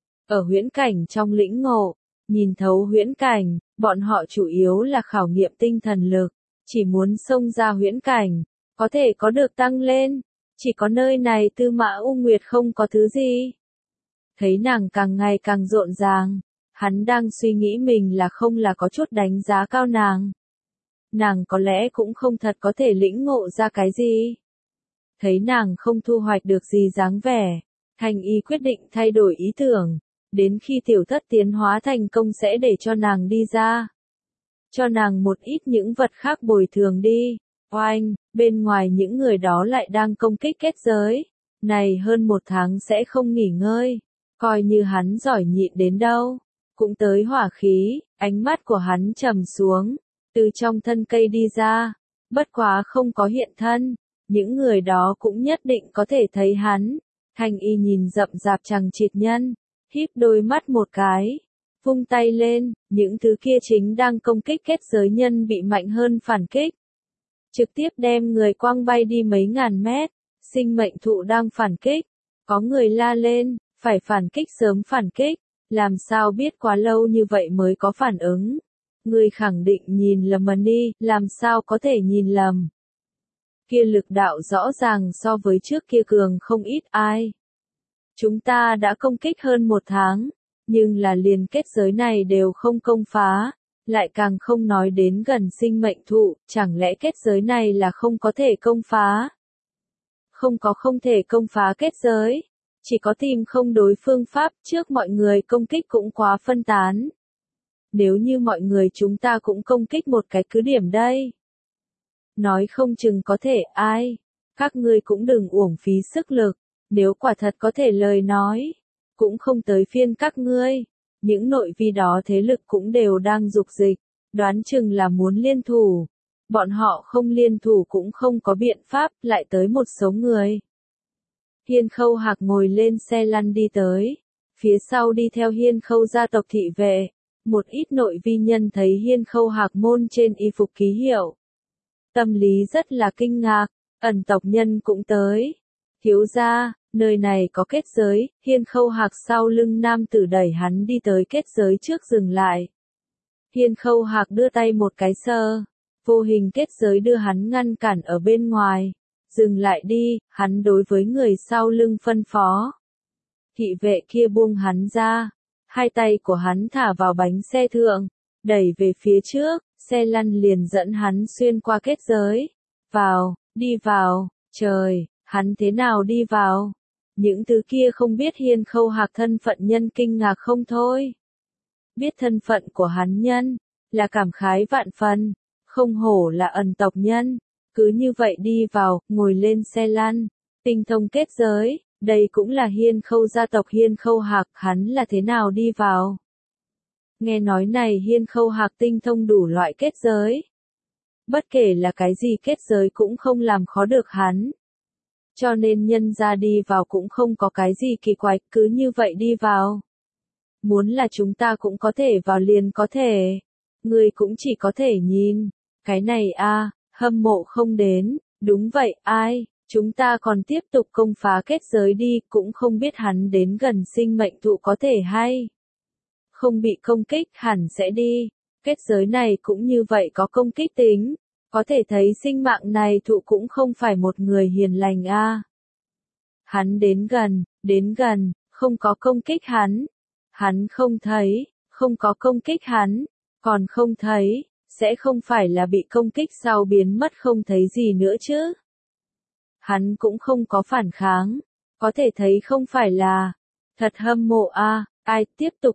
S1: Ở huyễn cảnh trong lĩnh ngộ, nhìn thấu huyễn cảnh, bọn họ chủ yếu là khảo nghiệm tinh thần lực, chỉ muốn xông ra huyễn cảnh, có thể có được tăng lên. Chỉ có nơi này Tư Mã U Nguyệt không có thứ gì. Thấy nàng càng ngày càng rộn ràng, hắn đang suy nghĩ mình là không là có chút đánh giá cao nàng. Nàng có lẽ cũng không thật có thể lĩnh ngộ ra cái gì. Thấy nàng không thu hoạch được gì dáng vẻ, Thanh Y quyết định thay đổi ý tưởng, đến khi tiểu thất tiến hóa thành công sẽ để cho nàng đi ra. Cho nàng một ít những vật khác bồi thường đi. Oanh, bên ngoài những người đó lại đang công kích kết giới. Này hơn 1 tháng sẽ không nghỉ ngơi. Coi như hắn giỏi nhịn đến đâu. Cũng tới hỏa khí, ánh mắt của hắn trầm xuống. Từ trong thân cây đi ra. Bất quá không có hiện thân. Những người đó cũng nhất định có thể thấy hắn. Thanh Y nhìn rậm rạp chằng chịt nhân. Híp đôi mắt một cái. Vung tay lên, những thứ kia chính đang công kích kết giới nhân bị mạnh hơn phản kích. Trực tiếp đem người quăng bay đi mấy ngàn mét, sinh mệnh thụ đang phản kích, có người la lên, phải phản kích sớm phản kích, làm sao biết quá lâu như vậy mới có phản ứng. Người khẳng định nhìn lầm mà đi, làm sao có thể nhìn lầm. Kia lực đạo rõ ràng so với trước kia cường không ít ai. Chúng ta đã công kích hơn 1 tháng, nhưng là liền kết giới này đều không công phá. Lại càng không nói đến gần sinh mệnh thụ, chẳng lẽ kết giới này là không có thể công phá? Không có không thể công phá kết giới, chỉ có tìm không đối phương pháp, trước mọi người công kích cũng quá phân tán. Nếu như mọi người chúng ta cũng công kích một cái cứ điểm đây. Nói không chừng có thể ai. Các ngươi cũng đừng uổng phí sức lực. Nếu quả thật có thể lời nói. Cũng không tới phiên các ngươi. Những nội vi đó thế lực cũng đều đang dục dịch. Đoán chừng là muốn liên thủ. Bọn họ không liên thủ cũng không có biện pháp, lại tới một số người. Hiên Khâu Hạc ngồi lên xe lăn đi tới. Phía sau đi theo Hiên Khâu gia tộc thị vệ. Một ít nội vi nhân thấy Hiên Khâu Hạc môn trên y phục ký hiệu. Tâm lý rất là kinh ngạc, ẩn tộc nhân cũng tới. Thiếu gia, nơi này có kết giới, Hiên Khâu Hạc sau lưng nam tử đẩy hắn đi tới kết giới trước dừng lại. Hiên Khâu Hạc đưa tay một cái sơ, vô hình kết giới đưa hắn ngăn cản ở bên ngoài. Dừng lại đi, hắn đối với người sau lưng phân phó. Thị vệ kia buông hắn ra, hai tay của hắn thả vào bánh xe thượng, đẩy về phía trước, xe lăn liền dẫn hắn xuyên qua kết giới. Vào, đi vào, trời, hắn thế nào đi vào? Những thứ kia không biết Hiên Khâu Hạc thân phận nhân kinh ngạc không thôi. Biết thân phận của hắn nhân, là cảm khái vạn phần, không hổ là ẩn tộc nhân. Cứ như vậy đi vào, ngồi lên xe lăn, tinh thông kết giới, đây cũng là Hiên Khâu gia tộc Hiên Khâu Hạc, hắn là thế nào đi vào. Nghe nói này Hiên Khâu Hạc tinh thông đủ loại kết giới. Bất kể là cái gì kết giới cũng không làm khó được hắn. Cho nên nhân ra đi vào cũng không có cái gì kỳ quái, cứ như vậy đi vào. Muốn là chúng ta cũng có thể vào liền có thể. Người cũng chỉ có thể nhìn. Cái này a, hâm mộ không đến. Đúng vậy, ai, chúng ta còn tiếp tục công phá kết giới đi, cũng không biết hắn đến gần sinh mệnh thụ có thể hay. Không bị công kích hẳn sẽ đi. Kết giới này cũng như vậy có công kích tính. Có thể thấy sinh mạng này thụ cũng không phải một người hiền lành a. Hắn đến gần, không có công kích hắn. Hắn không thấy, không có công kích hắn, còn không thấy, sẽ không phải là bị công kích sau biến mất không thấy gì nữa chứ. Hắn cũng không có phản kháng, có thể thấy không phải là, thật hâm mộ a, ai tiếp tục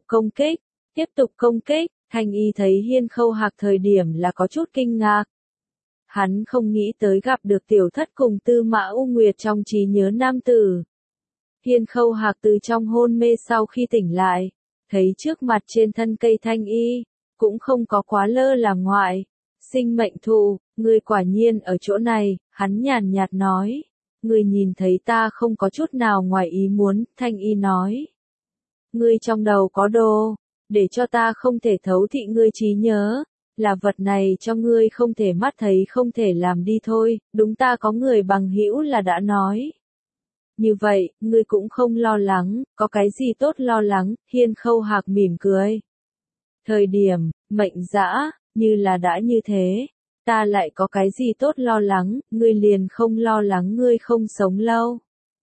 S1: công kích, Thanh Y thấy Hiên Khâu Hạc thời điểm là có chút kinh ngạc. Hắn không nghĩ tới gặp được tiểu thất cùng Tư Mã U Nguyệt trong trí nhớ nam tử. Hiên Khâu Hạc từ trong hôn mê sau khi tỉnh lại, thấy trước mặt trên thân cây Thanh Y, cũng không có quá lơ là ngoại. Sinh mệnh thụ, ngươi quả nhiên ở chỗ này, hắn nhàn nhạt nói. Ngươi nhìn thấy ta không có chút nào ngoài ý muốn, Thanh Y nói. Ngươi trong đầu có đồ, để cho ta không thể thấu thị ngươi trí nhớ. Là vật này cho ngươi không thể mắt thấy không thể làm đi thôi, đúng ta có người bằng hữu là đã nói. Như vậy, ngươi cũng không lo lắng, có cái gì tốt lo lắng, Hiên Khâu Hạc mỉm cười. Thời điểm, mệnh dã, như là đã như thế, ta lại có cái gì tốt lo lắng, ngươi liền không lo lắng ngươi không sống lâu.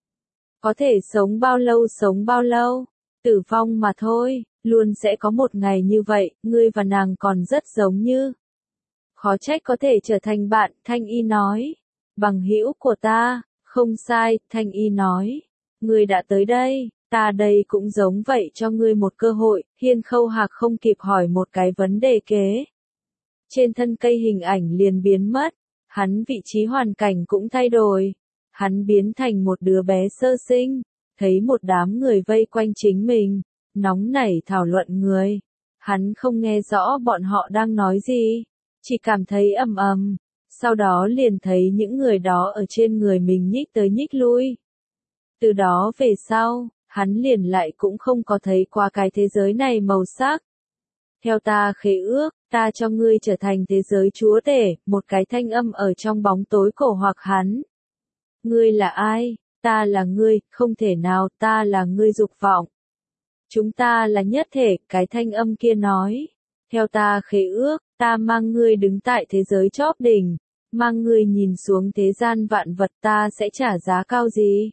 S1: Có thể sống bao lâu, tử vong mà thôi, luôn sẽ có một ngày như vậy, ngươi và nàng còn rất giống như. Khó trách có thể trở thành bạn, Thanh Y nói. Bằng hữu của ta, không sai, Thanh Y nói. Ngươi đã tới đây, ta đây cũng giống vậy cho ngươi một cơ hội, Hiên Khâu Hạc không kịp hỏi một cái vấn đề kế. Trên thân cây hình ảnh liền biến mất, hắn vị trí hoàn cảnh cũng thay đổi. Hắn biến thành một đứa bé sơ sinh, thấy một đám người vây quanh chính mình, nóng nảy thảo luận người. Hắn không nghe rõ bọn họ đang nói gì, chỉ cảm thấy ầm ầm, sau đó liền thấy những người đó ở trên người mình nhích tới nhích lui. Từ đó về sau, hắn liền lại cũng không có thấy qua cái thế giới này màu sắc. Theo ta khế ước, ta cho ngươi trở thành thế giới chúa tể, một cái thanh âm ở trong bóng tối cổ hoặc hắn. Ngươi là ai? Ta là ngươi, không thể nào, ta là ngươi dục vọng. Chúng ta là nhất thể, cái thanh âm kia nói. Theo ta khế ước, ta mang ngươi đứng tại thế giới chóp đỉnh, mang ngươi nhìn xuống thế gian vạn vật, ta sẽ trả giá cao gì?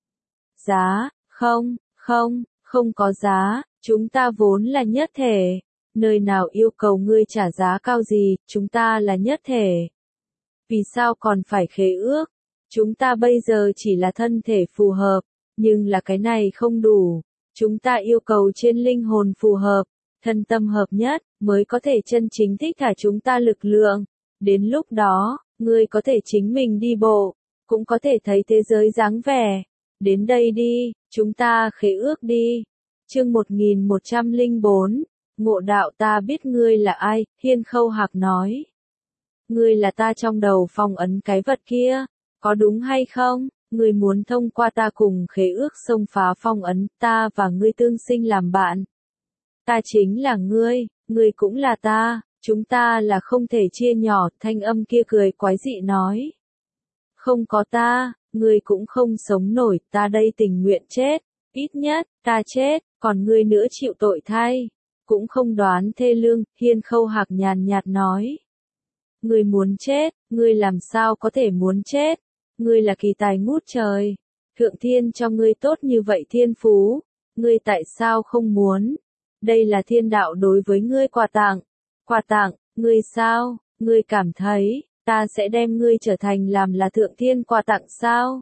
S1: Giá, không có giá, chúng ta vốn là nhất thể. Nơi nào yêu cầu ngươi trả giá cao gì, chúng ta là nhất thể. Vì sao còn phải khế ước? Chúng ta bây giờ chỉ là thân thể phù hợp, Nhưng là cái này không đủ. Chúng ta yêu cầu trên linh hồn phù hợp, thân tâm hợp nhất, mới có thể chân chính thích thả chúng ta lực lượng. Đến lúc đó, ngươi có thể chính mình đi bộ, cũng có thể thấy thế giới dáng vẻ. Đến đây đi, chúng ta khế ước đi. Chương 1104, Ngộ đạo ta biết ngươi là ai, Hiên Khâu Hạc nói. Ngươi là ta trong đầu phong ấn cái vật kia, có đúng hay không? Ngươi muốn thông qua ta cùng khế ước xông phá phong ấn, ta và ngươi tương sinh làm bạn. Ta chính là ngươi cũng là ta, chúng ta là không thể chia nhỏ, thanh âm kia cười quái dị nói. Không có ta, ngươi cũng không sống nổi, ta đây tình nguyện chết, ít nhất, ta chết, còn ngươi nữa chịu tội thay. Cũng không đoán thê lương, Hiên Khâu Hạc nhàn nhạt nói. Ngươi muốn chết, ngươi làm sao có thể muốn chết? Ngươi là kỳ tài ngút trời. Thượng thiên cho ngươi tốt như vậy thiên phú. Ngươi tại sao không muốn? Đây là thiên đạo đối với ngươi quà tặng. Quà tặng, ngươi sao? Ngươi cảm thấy, ta sẽ đem ngươi trở thành làm là thượng thiên quà tặng sao?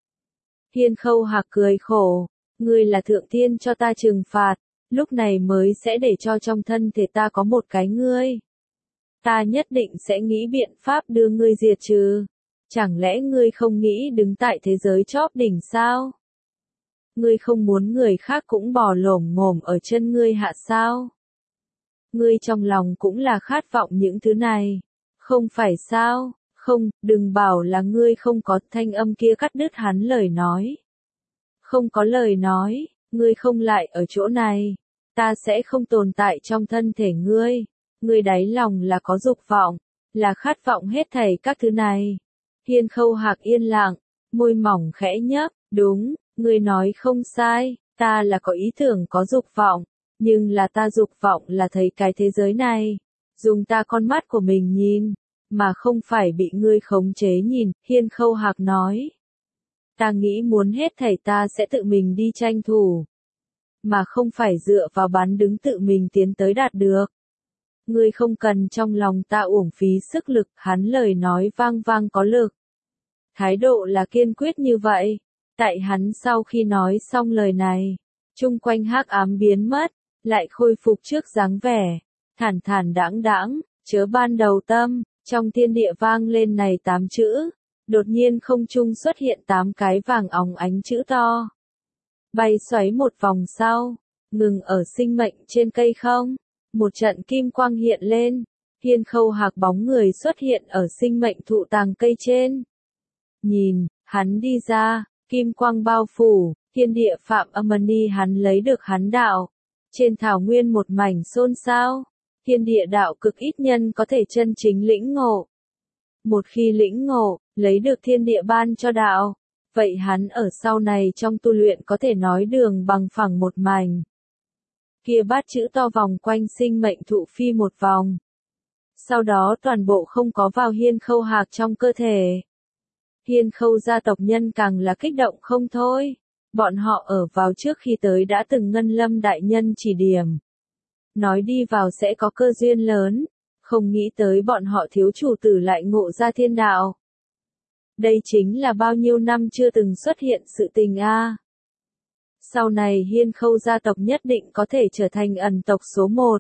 S1: Hiên Khâu Hạc cười khổ. Ngươi là thượng thiên cho ta trừng phạt. Lúc này mới sẽ để cho trong thân thể ta có một cái ngươi. Ta nhất định sẽ nghĩ biện pháp đưa ngươi diệt trừ. Chẳng lẽ ngươi không nghĩ đứng tại thế giới chóp đỉnh sao? Ngươi không muốn người khác cũng bò lổm ngổm ở chân ngươi hạ sao? Ngươi trong lòng cũng là khát vọng những thứ này. Không phải sao? Không, đừng bảo là ngươi không có, thanh âm kia cắt đứt hắn lời nói. Không có lời nói, ngươi không lại ở chỗ này. Ta sẽ không tồn tại trong thân thể ngươi. Ngươi đáy lòng là có dục vọng, là khát vọng hết thảy các thứ này. Hiên Khâu Hạc yên lặng, môi mỏng khẽ nhấp, đúng, ngươi nói không sai, ta là có ý tưởng có dục vọng, nhưng là ta dục vọng là thấy cái thế giới này, dùng ta con mắt của mình nhìn, mà không phải bị ngươi khống chế nhìn, Hiên Khâu Hạc nói. Ta nghĩ muốn hết thảy ta sẽ tự mình đi tranh thủ, mà không phải dựa vào bán đứng tự mình tiến tới đạt được. Ngươi không cần trong lòng ta uổng phí sức lực, hắn lời nói vang vang có lực. Thái độ là kiên quyết như vậy. Tại hắn sau khi nói xong lời này, chung quanh hắc ám biến mất, lại khôi phục trước dáng vẻ, thản thản đãng đãng, chớ ban đầu tâm, trong thiên địa vang lên này 8 chữ, đột nhiên không trung xuất hiện 8 cái vàng óng ánh chữ to. Bay xoáy một vòng sau, ngừng ở sinh mệnh trên cây không. Một trận kim quang hiện lên, Hiên Khâu Hạc bóng người xuất hiện ở sinh mệnh thụ tàng cây trên. Nhìn, hắn đi ra, kim quang bao phủ, thiên địa phạm âm ni hắn lấy được hắn đạo. Trên thảo nguyên một mảnh xôn xao, thiên địa đạo cực ít nhân có thể chân chính lĩnh ngộ. Một khi lĩnh ngộ, lấy được thiên địa ban cho đạo, vậy hắn ở sau này trong tu luyện có thể nói đường bằng phẳng một mảnh. Kia bát chữ to vòng quanh sinh mệnh thụ phi một vòng. Sau đó toàn bộ không có vào Hiên Khâu Hạc trong cơ thể. Hiên Khâu gia tộc nhân càng là kích động không thôi. Bọn họ ở vào trước khi tới đã từng Ngân Lâm đại nhân chỉ điểm. Nói đi vào sẽ có cơ duyên lớn. Không nghĩ tới bọn họ thiếu chủ tử lại ngộ ra thiên đạo. Đây chính là bao nhiêu năm chưa từng xuất hiện sự tình a. Sau này Hiên Khâu gia tộc nhất định có thể trở thành ẩn tộc số 1.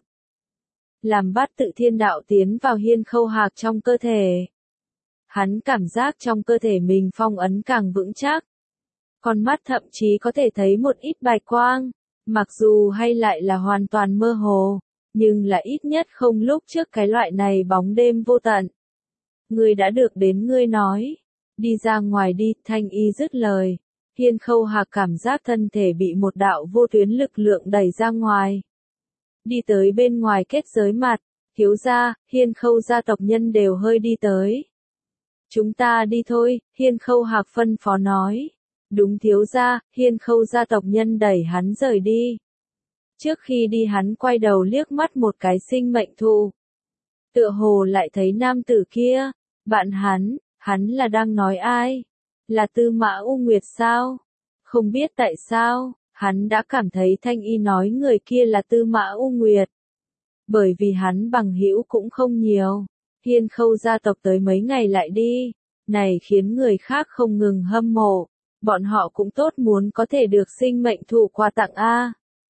S1: Làm bát tự thiên đạo tiến vào Hiên Khâu Hạc trong cơ thể. Hắn cảm giác trong cơ thể mình phong ấn càng vững chắc. Con mắt thậm chí có thể thấy một ít bạch quang, mặc dù hay lại là hoàn toàn mơ hồ, nhưng là ít nhất không lúc trước cái loại này bóng đêm vô tận. Ngươi đã được đến ngươi nói. Đi ra ngoài đi, Thanh Y dứt lời. Hiên Khâu Hạc cảm giác thân thể bị một đạo vô tuyến lực lượng đẩy ra ngoài. Đi tới bên ngoài kết giới mặt, thiếu gia, Hiên Khâu gia tộc nhân đều hơi đi tới. Chúng ta đi thôi, Hiên Khâu Hạc phân phó nói. Đúng thiếu gia, Hiên Khâu gia tộc nhân đẩy hắn rời đi. Trước khi đi hắn quay đầu liếc mắt một cái sinh mệnh thụ. Tựa hồ lại thấy nam tử kia, bạn hắn là đang nói ai? Là Tư Mã U Nguyệt sao? Không biết tại sao, hắn đã cảm thấy Thanh Y nói người kia là Tư Mã U Nguyệt. Bởi vì hắn bằng hữu cũng không nhiều. Hiên Khâu gia tộc tới mấy ngày lại đi. Này khiến người khác không ngừng hâm mộ. bọn họ cũng tốt muốn có thể được sinh mệnh thụ quà tặng a.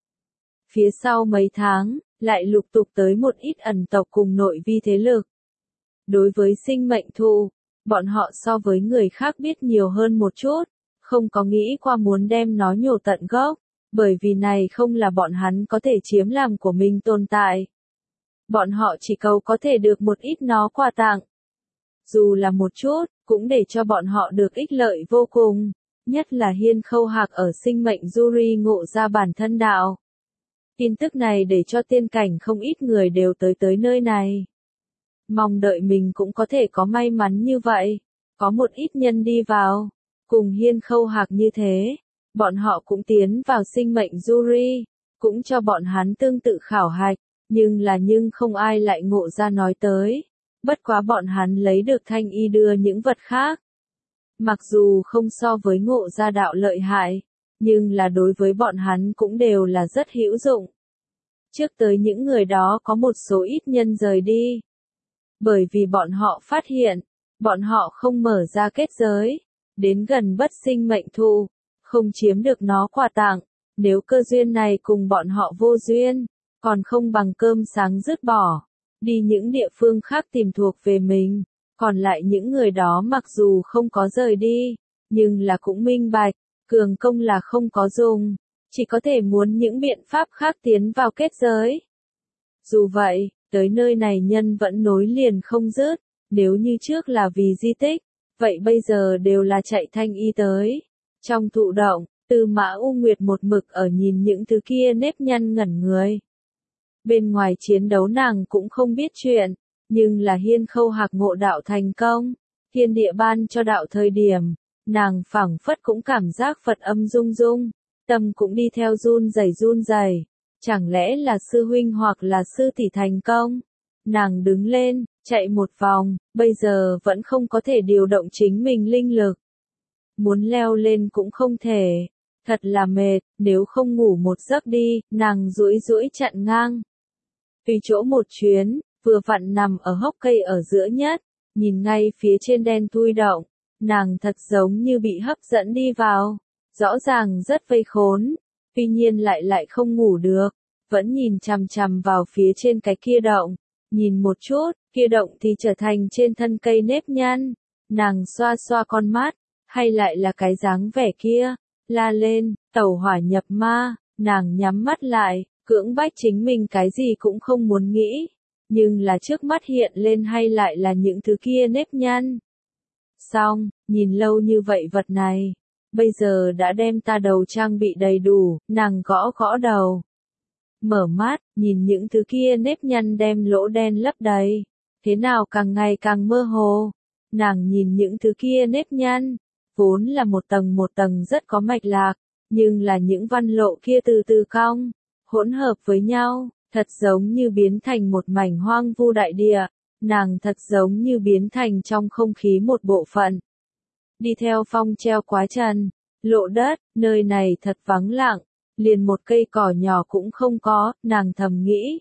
S1: Phía sau mấy tháng, lại lục tục tới một ít ẩn tộc cùng nội vi thế lực. Đối với sinh mệnh thụ, bọn họ so với người khác biết nhiều hơn một chút, không có nghĩ qua muốn đem nó nhổ tận gốc, bởi vì này không là bọn hắn có thể chiếm làm của mình tồn tại. Bọn họ chỉ cầu có thể được một ít nó quà tặng. Dù là một chút, cũng để cho bọn họ được ích lợi vô cùng, nhất là Hiên Khâu Hạc ở sinh mệnh Yuri ngộ ra bản thân đạo. Tin tức này để cho tiên cảnh không ít người đều tới nơi này. Mong đợi mình cũng có thể có may mắn như vậy, có một ít nhân đi vào, cùng Hiên Khâu Hạc như thế, bọn họ cũng tiến vào sinh mệnh Yuri, cũng cho bọn hắn tương tự khảo hạch, nhưng không ai lại ngộ ra nói tới, bất quá bọn hắn lấy được thanh y đưa những vật khác. Mặc dù không so với ngộ ra đạo lợi hại, nhưng là đối với bọn hắn cũng đều là rất hữu dụng. Trước tới những người đó có một số ít nhân rời đi. Bởi vì bọn họ phát hiện, bọn họ không mở ra kết giới, đến gần bất sinh mệnh thụ, không chiếm được nó quà tặng, nếu cơ duyên này cùng bọn họ vô duyên, còn không bằng cơm sáng dứt bỏ, đi những địa phương khác tìm thuộc về mình, còn lại những người đó mặc dù không có rời đi, nhưng là cũng minh bạch, cường công là không có dùng, chỉ có thể muốn những biện pháp khác tiến vào kết giới. Dù vậy, tới nơi này nhân vẫn nối liền không dứt, nếu như trước là vì di tích, vậy bây giờ đều là chạy thanh y tới. Trong thụ động, Tư Mã U Nguyệt một mực ở nhìn những thứ kia nếp nhăn ngẩn người. Bên ngoài chiến đấu nàng cũng không biết chuyện, nhưng là Hiên Khâu Hạc ngộ đạo thành công, thiên địa ban cho đạo thời điểm, nàng phảng phất cũng cảm giác Phật âm rung rung, tâm cũng đi theo run rẩy. Chẳng lẽ là sư huynh hoặc là sư tỷ thành công? Nàng đứng lên, chạy một vòng, bây giờ vẫn không có thể điều động chính mình linh lực. Muốn leo lên cũng không thể. Thật là mệt, nếu không ngủ một giấc đi, nàng duỗi chặn ngang. Tùy chỗ một chuyến, vừa vặn nằm ở hốc cây ở giữa nhất, nhìn ngay phía trên đen thui động, nàng thật giống như bị hấp dẫn đi vào. Rõ ràng rất vây khốn, tuy nhiên lại không ngủ được, vẫn nhìn chằm chằm vào phía trên cái kia động, nhìn một chút, kia động thì trở thành trên thân cây nếp nhăn, nàng xoa con mắt, hay lại là cái dáng vẻ kia, la lên, tẩu hỏa nhập ma, nàng nhắm mắt lại, cưỡng bách chính mình cái gì cũng không muốn nghĩ, nhưng là trước mắt hiện lên hay lại là những thứ kia nếp nhăn. Xong, nhìn lâu như vậy vật này. Bây giờ đã đem ta đầu trang bị đầy đủ, nàng gõ đầu. Mở mắt, nhìn những thứ kia nếp nhăn đem lỗ đen lấp đầy. Thế nào càng ngày càng mơ hồ. Nàng nhìn những thứ kia nếp nhăn, vốn là một tầng rất có mạch lạc, nhưng là những văn lộ kia từ từ cong, hỗn hợp với nhau, thật giống như biến thành một mảnh hoang vu đại địa. Nàng thật giống như biến thành trong không khí một bộ phận. Đi theo phong treo quá trần, lộ đất, nơi này thật vắng lặng, liền một cây cỏ nhỏ cũng không có, nàng thầm nghĩ.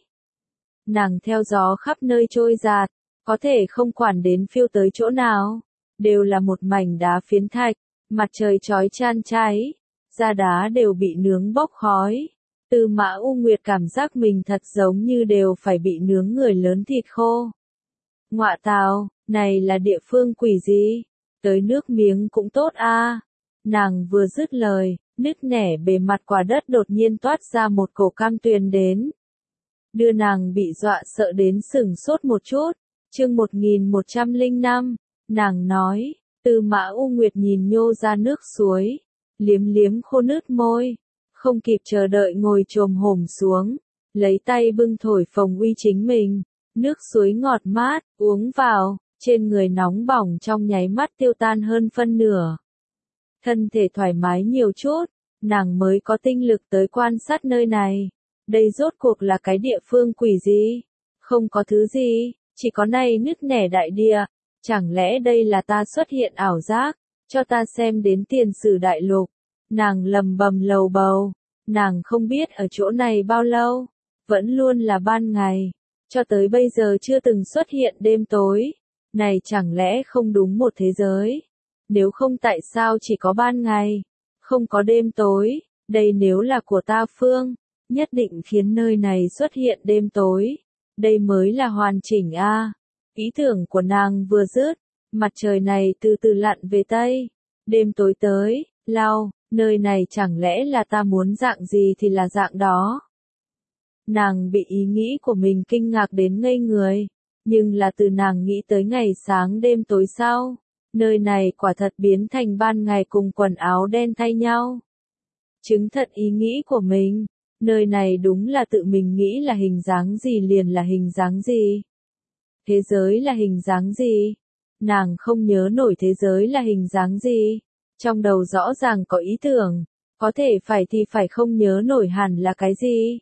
S1: Nàng theo gió khắp nơi trôi dạt, có thể không quản đến phiêu tới chỗ nào, đều là một mảnh đá phiến thạch, mặt trời chói chan cháy, da đá đều bị nướng bốc khói. Tư Mã U Nguyệt cảm giác mình thật giống như đều phải bị nướng người lớn thịt khô. Ngọa tào, này là địa phương quỷ gì? Tới nước miếng cũng tốt a. Nàng vừa dứt lời, nứt nẻ bề mặt quả đất đột nhiên toát ra một cổ cam tuyền đến. Đưa nàng bị dọa sợ đến sửng sốt một chút. Chương 1105, nàng nói, Tư Mã U Nguyệt nhìn nhô ra nước suối, liếm khô nứt môi, không kịp chờ đợi ngồi chồm hổm xuống, lấy tay bưng thổi phồng uy chính mình. Nước suối ngọt mát, uống vào, trên người nóng bỏng trong nháy mắt tiêu tan hơn phân nửa. Thân thể thoải mái nhiều chút, nàng mới có tinh lực tới quan sát nơi này. Đây rốt cuộc là cái địa phương quỷ gì? Không có thứ gì, chỉ có này nứt nẻ đại địa. Chẳng lẽ đây là ta xuất hiện ảo giác, cho ta xem đến tiền sử đại lục. Nàng lầm bầm lầu bầu, nàng không biết ở chỗ này bao lâu, vẫn luôn là ban ngày. Cho tới bây giờ chưa từng xuất hiện đêm tối, này chẳng lẽ không đúng một thế giới. Nếu không tại sao chỉ có ban ngày, không có đêm tối, đây nếu là của ta Phương, nhất định khiến nơi này xuất hiện đêm tối, đây mới là hoàn chỉnh a. Ý tưởng của nàng vừa dứt, mặt trời này từ từ lặn về Tây, đêm tối tới, lao, nơi này chẳng lẽ là ta muốn dạng gì thì là dạng đó. Nàng bị ý nghĩ của mình kinh ngạc đến ngây người, nhưng là từ nàng nghĩ tới ngày sáng đêm tối sau, nơi này quả thật biến thành ban ngày cùng quần áo đen thay nhau. Chứng thật ý nghĩ của mình, nơi này đúng là tự mình nghĩ là hình dáng gì liền là hình dáng gì. Thế giới là hình dáng gì? Nàng không nhớ nổi thế giới là hình dáng gì. Trong đầu rõ ràng có ý tưởng, có thể phải thì phải không nhớ nổi hẳn là cái gì.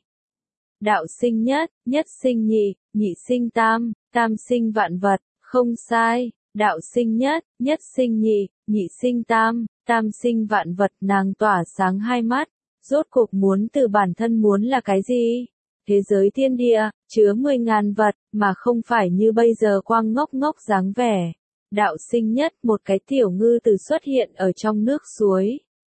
S1: Đạo sinh nhất, nhất sinh nhị, nhị sinh tam, tam sinh vạn vật, không sai. Đạo sinh nhất, nhất sinh nhị, nhị sinh tam, tam sinh vạn vật. Nàng tỏa sáng hai mắt, rốt cuộc muốn từ bản thân muốn là cái gì? Thế giới thiên địa, chứa 10.000 vật, mà không phải như bây giờ quang ngốc ngốc dáng vẻ. Đạo sinh nhất, một cái tiểu ngư từ xuất hiện ở trong nước suối.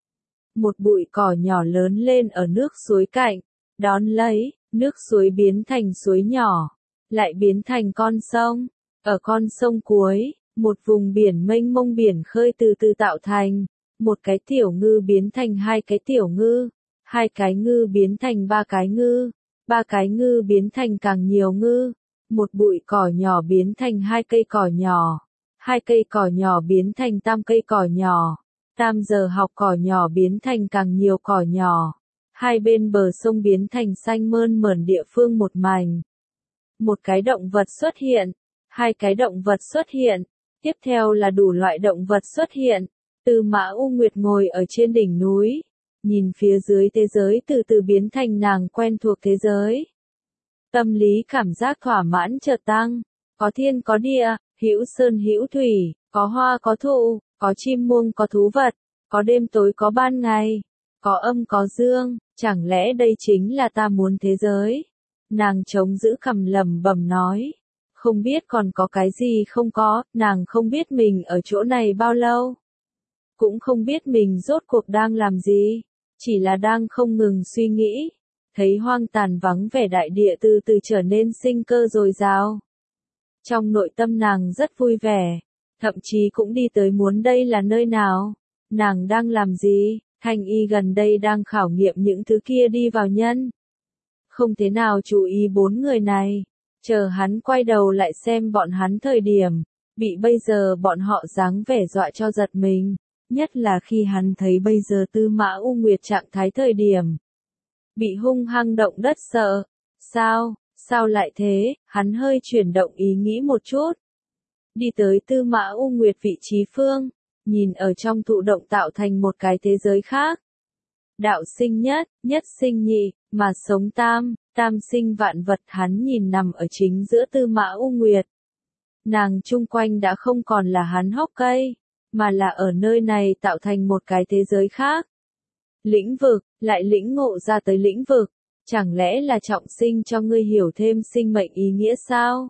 S1: Một bụi cỏ nhỏ lớn lên ở nước suối cạnh, đón lấy, nước suối biến thành suối nhỏ, lại biến thành con sông. Ở con sông cuối, một vùng biển mênh mông biển khơi từ từ tạo thành, một cái tiểu ngư biến thành hai cái tiểu ngư, hai cái ngư biến thành ba cái ngư, ba cái ngư biến thành càng nhiều ngư, một bụi cỏ nhỏ biến thành hai cây cỏ nhỏ, hai cây cỏ nhỏ biến thành tam cây cỏ nhỏ, tam giờ học cỏ nhỏ biến thành càng nhiều cỏ nhỏ, hai bên bờ sông biến thành xanh mơn mởn địa phương một mảnh. Một cái động vật xuất hiện, hai cái động vật xuất hiện, tiếp theo là đủ loại động vật xuất hiện. Tư Mã U Nguyệt ngồi ở trên đỉnh núi, nhìn phía dưới thế giới từ từ biến thành nàng quen thuộc thế giới. Tâm lý cảm giác thỏa mãn chợt tăng, có thiên có địa, hữu sơn hữu thủy, có hoa có thụ, có chim muông có thú vật, có đêm tối có ban ngày, có âm có dương, chẳng lẽ đây chính là ta muốn thế giới? Nàng chống giữ cằm lẩm bẩm nói, không biết còn có cái gì không có, nàng không biết mình ở chỗ này bao lâu, cũng không biết mình rốt cuộc đang làm gì, chỉ là đang không ngừng suy nghĩ, thấy hoang tàn vắng vẻ đại địa từ từ trở nên sinh cơ dồi dào. Trong nội tâm nàng rất vui vẻ, thậm chí cũng đi tới muốn đây là nơi nào, nàng đang làm gì, Thanh Y gần đây đang khảo nghiệm những thứ kia đi vào nhân. Không thế nào chú ý bốn người này, chờ hắn quay đầu lại xem bọn hắn thời điểm, bị bây giờ bọn họ dáng vẻ dọa cho giật mình, nhất là khi hắn thấy bây giờ Tư Mã U Nguyệt trạng thái thời điểm. Bị hung hăng động đất sợ, sao lại thế, hắn hơi chuyển động ý nghĩ một chút. Đi tới Tư Mã U Nguyệt vị trí phương, nhìn ở trong thụ động tạo thành một cái thế giới khác. Đạo sinh nhất, nhất sinh nhị, mà sống tam, tam sinh vạn vật. Hắn nhìn nằm ở chính giữa Tư Mã U Nguyệt. Nàng chung quanh đã không còn là hắn hốc cây, mà là ở nơi này tạo thành một cái thế giới khác. Lĩnh vực, lại lĩnh ngộ ra tới lĩnh vực, chẳng lẽ là trọng sinh cho ngươi hiểu thêm sinh mệnh ý nghĩa sao?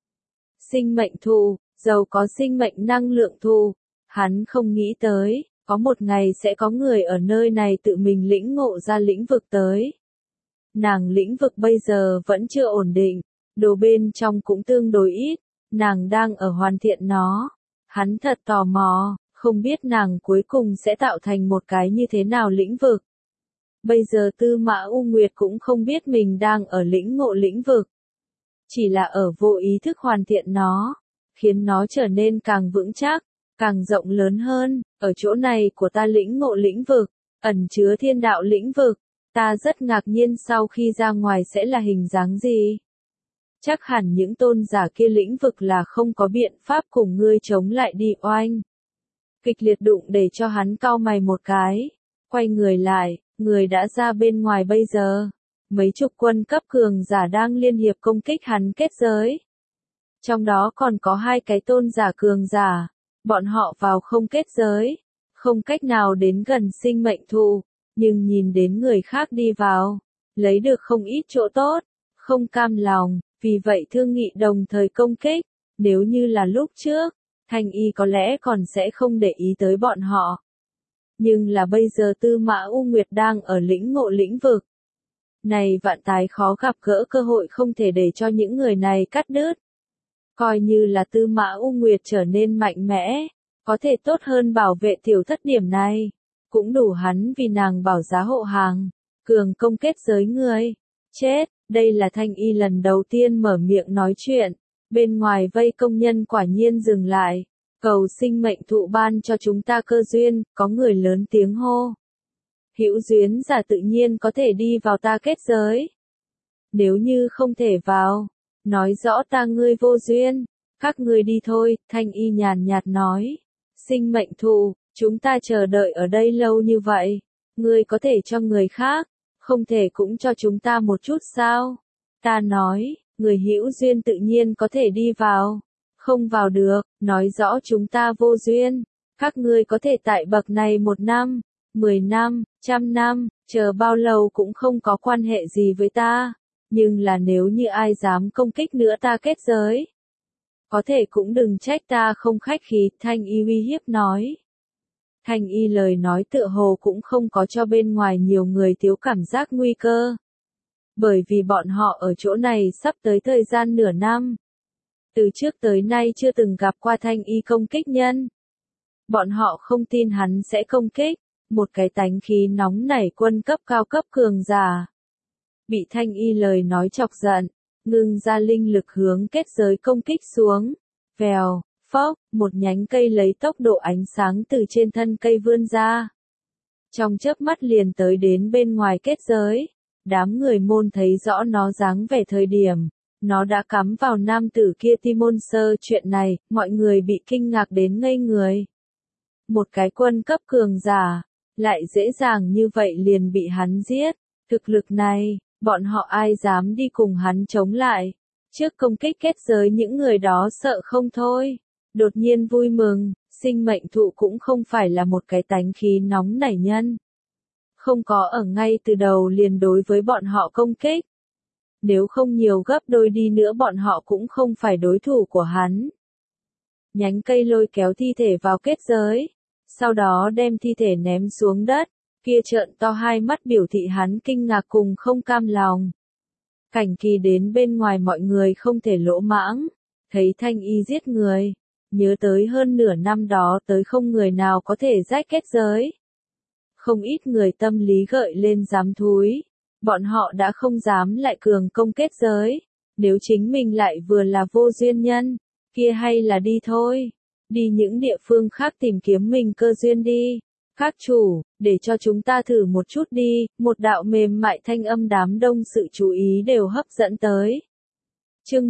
S1: Sinh mệnh thụ, giàu có sinh mệnh năng lượng thụ, hắn không nghĩ tới, có một ngày sẽ có người ở nơi này tự mình lĩnh ngộ ra lĩnh vực tới. Nàng lĩnh vực bây giờ vẫn chưa ổn định, đồ bên trong cũng tương đối ít, nàng đang ở hoàn thiện nó. Hắn thật tò mò, không biết nàng cuối cùng sẽ tạo thành một cái như thế nào lĩnh vực. Bây giờ Tư Mã U Nguyệt cũng không biết mình đang ở lĩnh ngộ lĩnh vực. Chỉ là ở vô ý thức hoàn thiện nó, khiến nó trở nên càng vững chắc, càng rộng lớn hơn. Ở chỗ này của ta lĩnh ngộ lĩnh vực, ẩn chứa thiên đạo lĩnh vực. Ta rất ngạc nhiên sau khi ra ngoài sẽ là hình dáng gì. Chắc hẳn những tôn giả kia lĩnh vực là không có biện pháp cùng ngươi chống lại đi oanh. Kịch liệt đụng để cho hắn cau mày một cái. Quay người lại, người đã ra bên ngoài bây giờ. Mấy chục quân cấp cường giả đang liên hiệp công kích hắn kết giới. Trong đó còn có hai cái tôn giả cường giả. Bọn họ vào không kết giới. Không cách nào đến gần sinh mệnh thụ. Nhưng nhìn đến người khác đi vào. Lấy được không ít chỗ tốt. Không cam lòng. Vì vậy thương nghị đồng thời công kích. Nếu như là lúc trước, Thanh Y có lẽ còn sẽ không để ý tới bọn họ. Nhưng là bây giờ Tư Mã U Nguyệt đang ở lĩnh ngộ lĩnh vực. Này vạn tái khó gặp gỡ cơ hội không thể để cho những người này cắt đứt. Coi như là Tư Mã U Nguyệt trở nên mạnh mẽ, có thể tốt hơn bảo vệ tiểu thất điểm này. Cũng đủ hắn vì nàng bảo giá hộ hàng, cường công kết giới người. Chết, đây là Thanh Y lần đầu tiên mở miệng nói chuyện. Bên ngoài vây công nhân quả nhiên dừng lại. Cầu sinh mệnh thụ ban cho chúng ta cơ duyên, có người lớn tiếng hô. Hữu duyên giả tự nhiên có thể đi vào ta kết giới. Nếu như không thể vào, nói rõ ta ngươi vô duyên, các ngươi đi thôi, Thanh Y nhàn nhạt nói. Sinh mệnh thụ, chúng ta chờ đợi ở đây lâu như vậy, ngươi có thể cho người khác, không thể cũng cho chúng ta một chút sao? Ta nói, người hữu duyên tự nhiên có thể đi vào, không vào được, nói rõ chúng ta vô duyên. Các ngươi có thể tại bậc này 1 năm, 10 năm, 100 năm, chờ bao lâu cũng không có quan hệ gì với ta. Nhưng là nếu như ai dám công kích nữa ta kết giới, có thể cũng đừng trách ta không khách khí, Thanh Y uy hiếp nói. Thanh Y lời nói tựa hồ cũng không có cho bên ngoài nhiều người thiếu cảm giác nguy cơ. Bởi vì bọn họ ở chỗ này sắp tới thời gian nửa năm. Từ trước tới nay chưa từng gặp qua Thanh Y công kích nhân. Bọn họ không tin hắn sẽ công kích, một cái tánh khí nóng nảy quân cấp cao cấp cường giả. Bị Thanh Y lời nói chọc giận, ngưng ra linh lực hướng kết giới công kích xuống. Vèo, phốc, một nhánh cây lấy tốc độ ánh sáng từ trên thân cây vươn ra. Trong chớp mắt liền tới đến bên ngoài kết giới. Đám người môn thấy rõ nó dáng vẻ thời điểm. Nó đã cắm vào nam tử kia Timon Sơ. Chuyện này, mọi người bị kinh ngạc đến ngây người. Một cái quân cấp cường giả, lại dễ dàng như vậy liền bị hắn giết. Thực lực này, bọn họ ai dám đi cùng hắn chống lại. Trước công kích kết giới những người đó sợ không thôi. Đột nhiên vui mừng, sinh mệnh thụ cũng không phải là một cái tánh khí nóng nảy nhân. Không có ở ngay từ đầu liền đối với bọn họ công kích. Nếu không nhiều gấp đôi đi nữa bọn họ cũng không phải đối thủ của hắn. Nhánh cây lôi kéo thi thể vào kết giới. Sau đó đem thi thể ném xuống đất. Kia trợn to hai mắt biểu thị hắn kinh ngạc cùng không cam lòng. Cảnh kỳ đến bên ngoài mọi người không thể lỗ mãng. Thấy Thanh Y giết người. Nhớ tới hơn nửa năm đó tới không người nào có thể rách kết giới. Không ít người tâm lý gợi lên dám thúi. Bọn họ đã không dám lại cường công kết giới. Nếu chính mình lại vừa là vô duyên nhân, kia hay là đi thôi. Đi những địa phương khác tìm kiếm mình cơ duyên đi. Các chủ, để cho chúng ta thử một chút đi. Một đạo mềm mại thanh âm đám đông sự chú ý đều hấp dẫn tới. Chương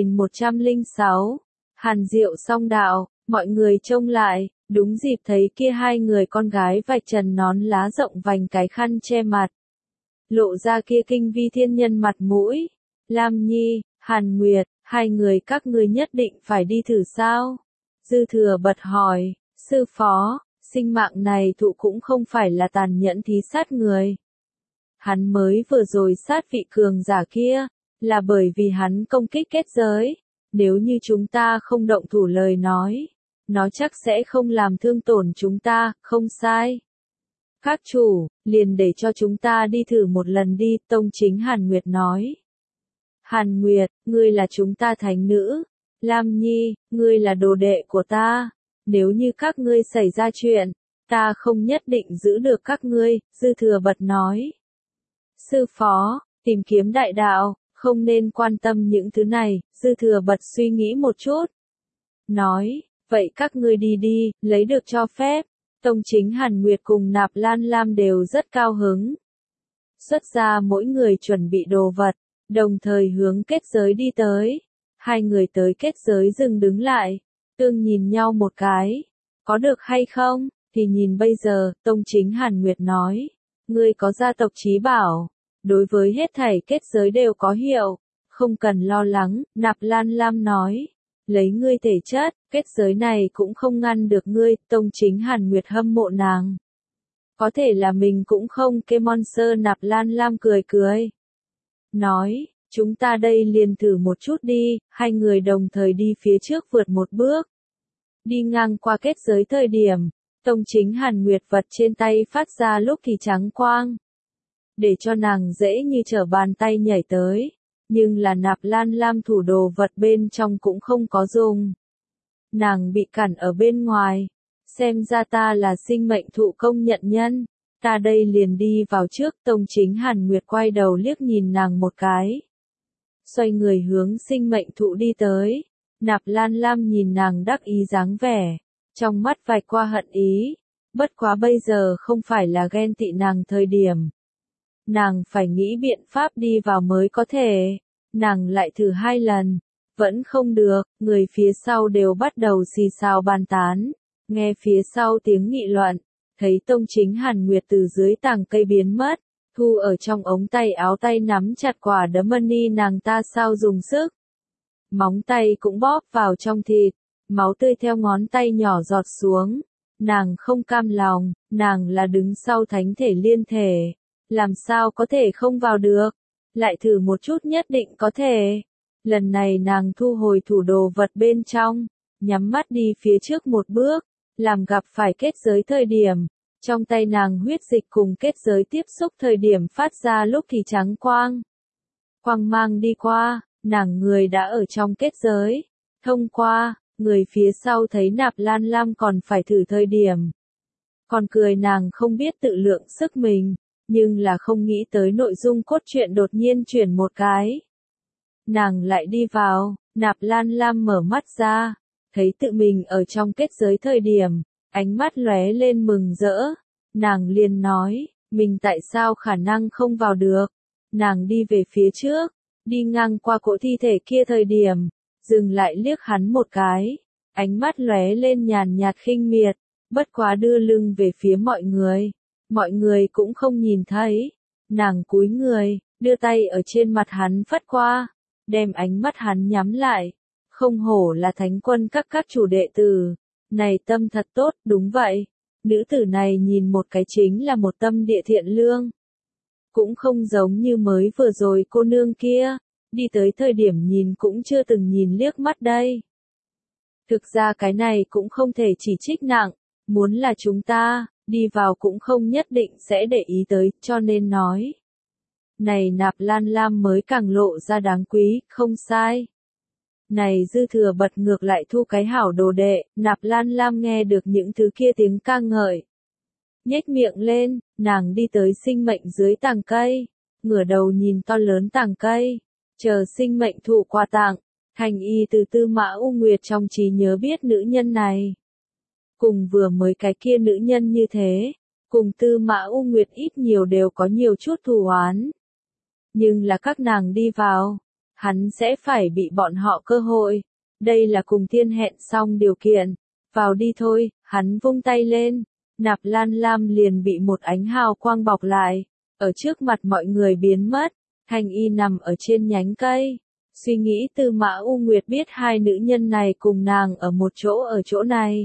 S1: 1106. Hàn Diệu song đạo, mọi người trông lại, đúng dịp thấy kia hai người con gái vạch trần nón lá rộng vành cái khăn che mặt. Lộ ra kia kinh vi thiên nhân mặt mũi. Lam Nhi, Hàn Nguyệt, hai người các ngươi nhất định phải đi thử sao? Dư Thừa bật hỏi, sư phó, sinh mạng này thụ cũng không phải là tàn nhẫn thí sát người. Hắn mới vừa rồi sát vị cường giả kia, là bởi vì hắn công kích kết giới. Nếu như chúng ta không động thủ lời nói, nó chắc sẽ không làm thương tổn chúng ta, không sai. Các chủ, liền để cho chúng ta đi thử một lần đi, Tông Chính Hàn Nguyệt nói. Hàn Nguyệt, ngươi là chúng ta thánh nữ. Lam Nhi, ngươi là đồ đệ của ta. Nếu như các ngươi xảy ra chuyện, ta không nhất định giữ được các ngươi, Dư Thừa bật nói. Sư phó, tìm kiếm đại đạo, không nên quan tâm những thứ này, Dư Thừa bật suy nghĩ một chút. Nói, vậy các ngươi đi đi, lấy được cho phép. Tông Chính Hàn Nguyệt cùng Nạp Lan Lam đều rất cao hứng. Xuất ra mỗi người chuẩn bị đồ vật, đồng thời hướng kết giới đi tới. Hai người tới kết giới dừng đứng lại, tương nhìn nhau một cái. Có được hay không, thì nhìn bây giờ, Tông Chính Hàn Nguyệt nói. Ngươi có gia tộc chí bảo, đối với hết thảy kết giới đều có hiệu, không cần lo lắng, Nạp Lan Lam nói. Lấy ngươi thể chất, kết giới này cũng không ngăn được ngươi, Tông Chính Hàn Nguyệt hâm mộ nàng. Có thể là mình cũng không, kê Monster Nạp Lan Lam cười cười. Nói, chúng ta đây liền thử một chút đi, hai người đồng thời đi phía trước vượt một bước. Đi ngang qua kết giới thời điểm, Tông Chính Hàn Nguyệt vật trên tay phát ra lúc thì trắng quang. Để cho nàng dễ như trở bàn tay nhảy tới, nhưng là Nạp Lan Lam thủ đồ vật bên trong cũng không có dùng. Nàng bị cản ở bên ngoài, xem ra ta là sinh mệnh thụ công nhận nhân, ta đây liền đi vào trước. Tông Chính Hàn Nguyệt quay đầu liếc nhìn nàng một cái. Xoay người hướng sinh mệnh thụ đi tới, Nạp Lan Lam nhìn nàng đắc ý dáng vẻ, trong mắt vạch qua hận ý, bất quá bây giờ không phải là ghen tị nàng thời điểm. Nàng phải nghĩ biện pháp đi vào mới có thể, nàng lại thử 2 lần, vẫn không được, người phía sau đều bắt đầu xì xào bàn tán, nghe phía sau tiếng nghị luận, thấy Tông Chính Hàn Nguyệt từ dưới tàng cây biến mất, thu ở trong ống tay áo tay nắm chặt quả đấm money nàng ta sao dùng sức. Móng tay cũng bóp vào trong thịt, máu tươi theo ngón tay nhỏ giọt xuống, nàng không cam lòng, nàng là đứng sau thánh thể liên thể, làm sao có thể không vào được, lại thử một chút nhất định có thể. Lần này nàng thu hồi thủ đồ vật bên trong, nhắm mắt đi phía trước một bước, làm gặp phải kết giới thời điểm, trong tay nàng huyết dịch cùng kết giới tiếp xúc thời điểm phát ra lúc thì trắng quang. Quang mang đi qua, nàng người đã ở trong kết giới, thông qua, người phía sau thấy Nạp Lan Lam còn phải thử thời điểm. Còn cười nàng không biết tự lượng sức mình, nhưng là không nghĩ tới nội dung cốt truyện đột nhiên chuyển một cái. Nàng lại đi vào, Nạp Lan Lam mở mắt ra, thấy tự mình ở trong kết giới thời điểm, ánh mắt lóe lên mừng rỡ, nàng liền nói, mình tại sao khả năng không vào được. Nàng đi về phía trước, đi ngang qua cỗ thi thể kia thời điểm, dừng lại liếc hắn một cái, ánh mắt lóe lên nhàn nhạt khinh miệt, bất quá đưa lưng về phía mọi người cũng không nhìn thấy, nàng cúi người, đưa tay ở trên mặt hắn phất qua, đem ánh mắt hắn nhắm lại, không hổ là thánh quân các chủ đệ tử, này tâm thật tốt, đúng vậy, nữ tử này nhìn một cái chính là một tâm địa thiện lương. Cũng không giống như mới vừa rồi cô nương kia, đi tới thời điểm nhìn cũng chưa từng nhìn liếc mắt đây. Thực ra cái này cũng không thể chỉ trích nặng, muốn là chúng ta, đi vào cũng không nhất định sẽ để ý tới, cho nên nói. Này Nạp Lan Lam mới càng lộ ra đáng quý, không sai. Này dư thừa bật ngược lại thu cái hảo đồ đệ, Nạp Lan Lam nghe được những thứ kia tiếng ca ngợi. Nhếch miệng lên, nàng đi tới sinh mệnh dưới tàng cây, ngửa đầu nhìn to lớn tàng cây, chờ sinh mệnh thụ quà tặng, Thành Y từ Tư Mã U Nguyệt trong trí nhớ biết nữ nhân này. Cùng vừa mới cái kia nữ nhân như thế, cùng Tư Mã U Nguyệt ít nhiều đều có nhiều chút thù oán. Nhưng là các nàng đi vào, hắn sẽ phải bị bọn họ cơ hội, đây là cùng thiên hẹn xong điều kiện, vào đi thôi, hắn vung tay lên. Nạp Lan Lam liền bị một ánh hào quang bọc lại, ở trước mặt mọi người biến mất, Thành Y nằm ở trên nhánh cây, suy nghĩ Tư Mã U Nguyệt biết 2 nữ nhân này cùng nàng ở một chỗ ở chỗ này.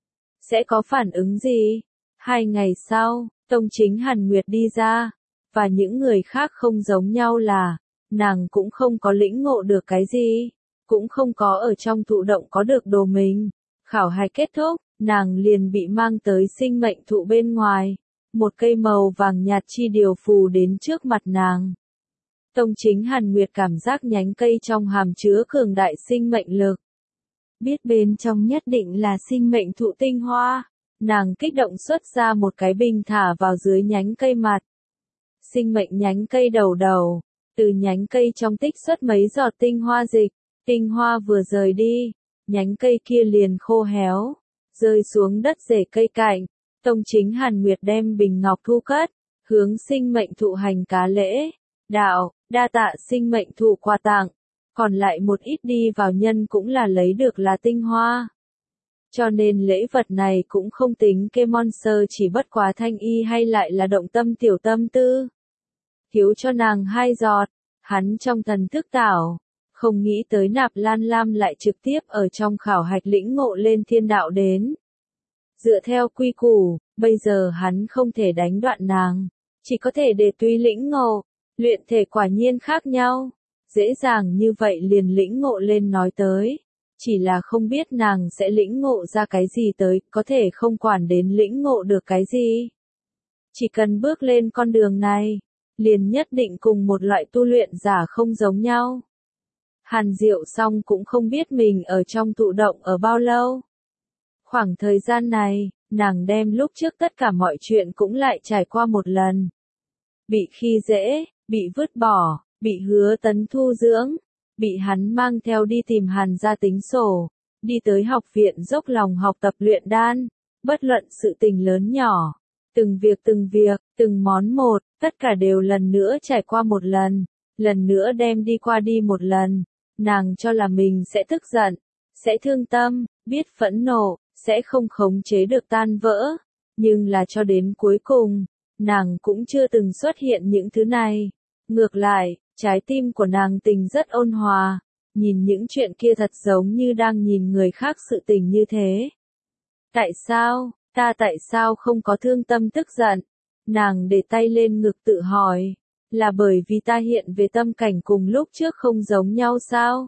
S1: Sẽ có phản ứng gì? 2 ngày sau, Tông Chính Hàn Nguyệt đi ra, và những người khác không giống nhau là, nàng cũng không có lĩnh ngộ được cái gì, cũng không có ở trong thụ động có được đồ mình. Khảo hạch kết thúc, nàng liền bị mang tới sinh mệnh thụ bên ngoài, một cây màu vàng nhạt chi điều phù đến trước mặt nàng. Tông Chính Hàn Nguyệt cảm giác nhánh cây trong hàm chứa cường đại sinh mệnh lực. Biết bên trong nhất định là sinh mệnh thụ tinh hoa, nàng kích động xuất ra một cái bình thả vào dưới nhánh cây mặt. Sinh mệnh nhánh cây đầu, từ nhánh cây trong tích xuất mấy giọt tinh hoa dịch, tinh hoa vừa rời đi, nhánh cây kia liền khô héo, rơi xuống đất rễ cây cạnh. Tông Chính Hàn Nguyệt đem bình ngọc thu cất, hướng sinh mệnh thụ hành cá lễ, đạo, đa tạ sinh mệnh thụ quà tặng, còn lại một ít đi vào nhân cũng là lấy được là tinh hoa. Cho nên lễ vật này cũng không tính kê monster, chỉ bất quá Thanh Y hay lại là động tâm tiểu tâm tư. Thiếu cho nàng 2 giọt, hắn trong thần thức tảo, không nghĩ tới Nạp Lan Lam lại trực tiếp ở trong khảo hạch lĩnh ngộ lên thiên đạo đến. Dựa theo quy củ, bây giờ hắn không thể đánh đoạn nàng, chỉ có thể để tùy lĩnh ngộ, luyện thể quả nhiên khác nhau, dễ dàng như vậy liền lĩnh ngộ lên nói tới, chỉ là không biết nàng sẽ lĩnh ngộ ra cái gì tới, có thể không quản đến lĩnh ngộ được cái gì. Chỉ cần bước lên con đường này, liền nhất định cùng một loại tu luyện giả không giống nhau. Hàn Diệu Song cũng không biết mình ở trong thụ động ở bao lâu. Khoảng thời gian này, nàng đem lúc trước tất cả mọi chuyện cũng lại trải qua một lần. Bị khi dễ, bị vứt bỏ, bị Hứa Tấn thu dưỡng, bị hắn mang theo đi tìm Hàn gia tính sổ, đi tới học viện dốc lòng học tập luyện đan, bất luận sự tình lớn nhỏ, từng việc, từng món một, tất cả đều lần nữa trải qua một lần nữa đem đi qua đi một lần. Nàng cho là mình sẽ tức giận, sẽ thương tâm, biết phẫn nộ, sẽ không khống chế được tan vỡ, nhưng là cho đến cuối cùng, nàng cũng chưa từng xuất hiện những thứ này. Ngược lại, trái tim của nàng tình rất ôn hòa, nhìn những chuyện kia thật giống như đang nhìn người khác sự tình như thế. Tại sao không có thương tâm tức giận? Nàng để tay lên ngực tự hỏi, là bởi vì ta hiện về tâm cảnh cùng lúc trước không giống nhau sao?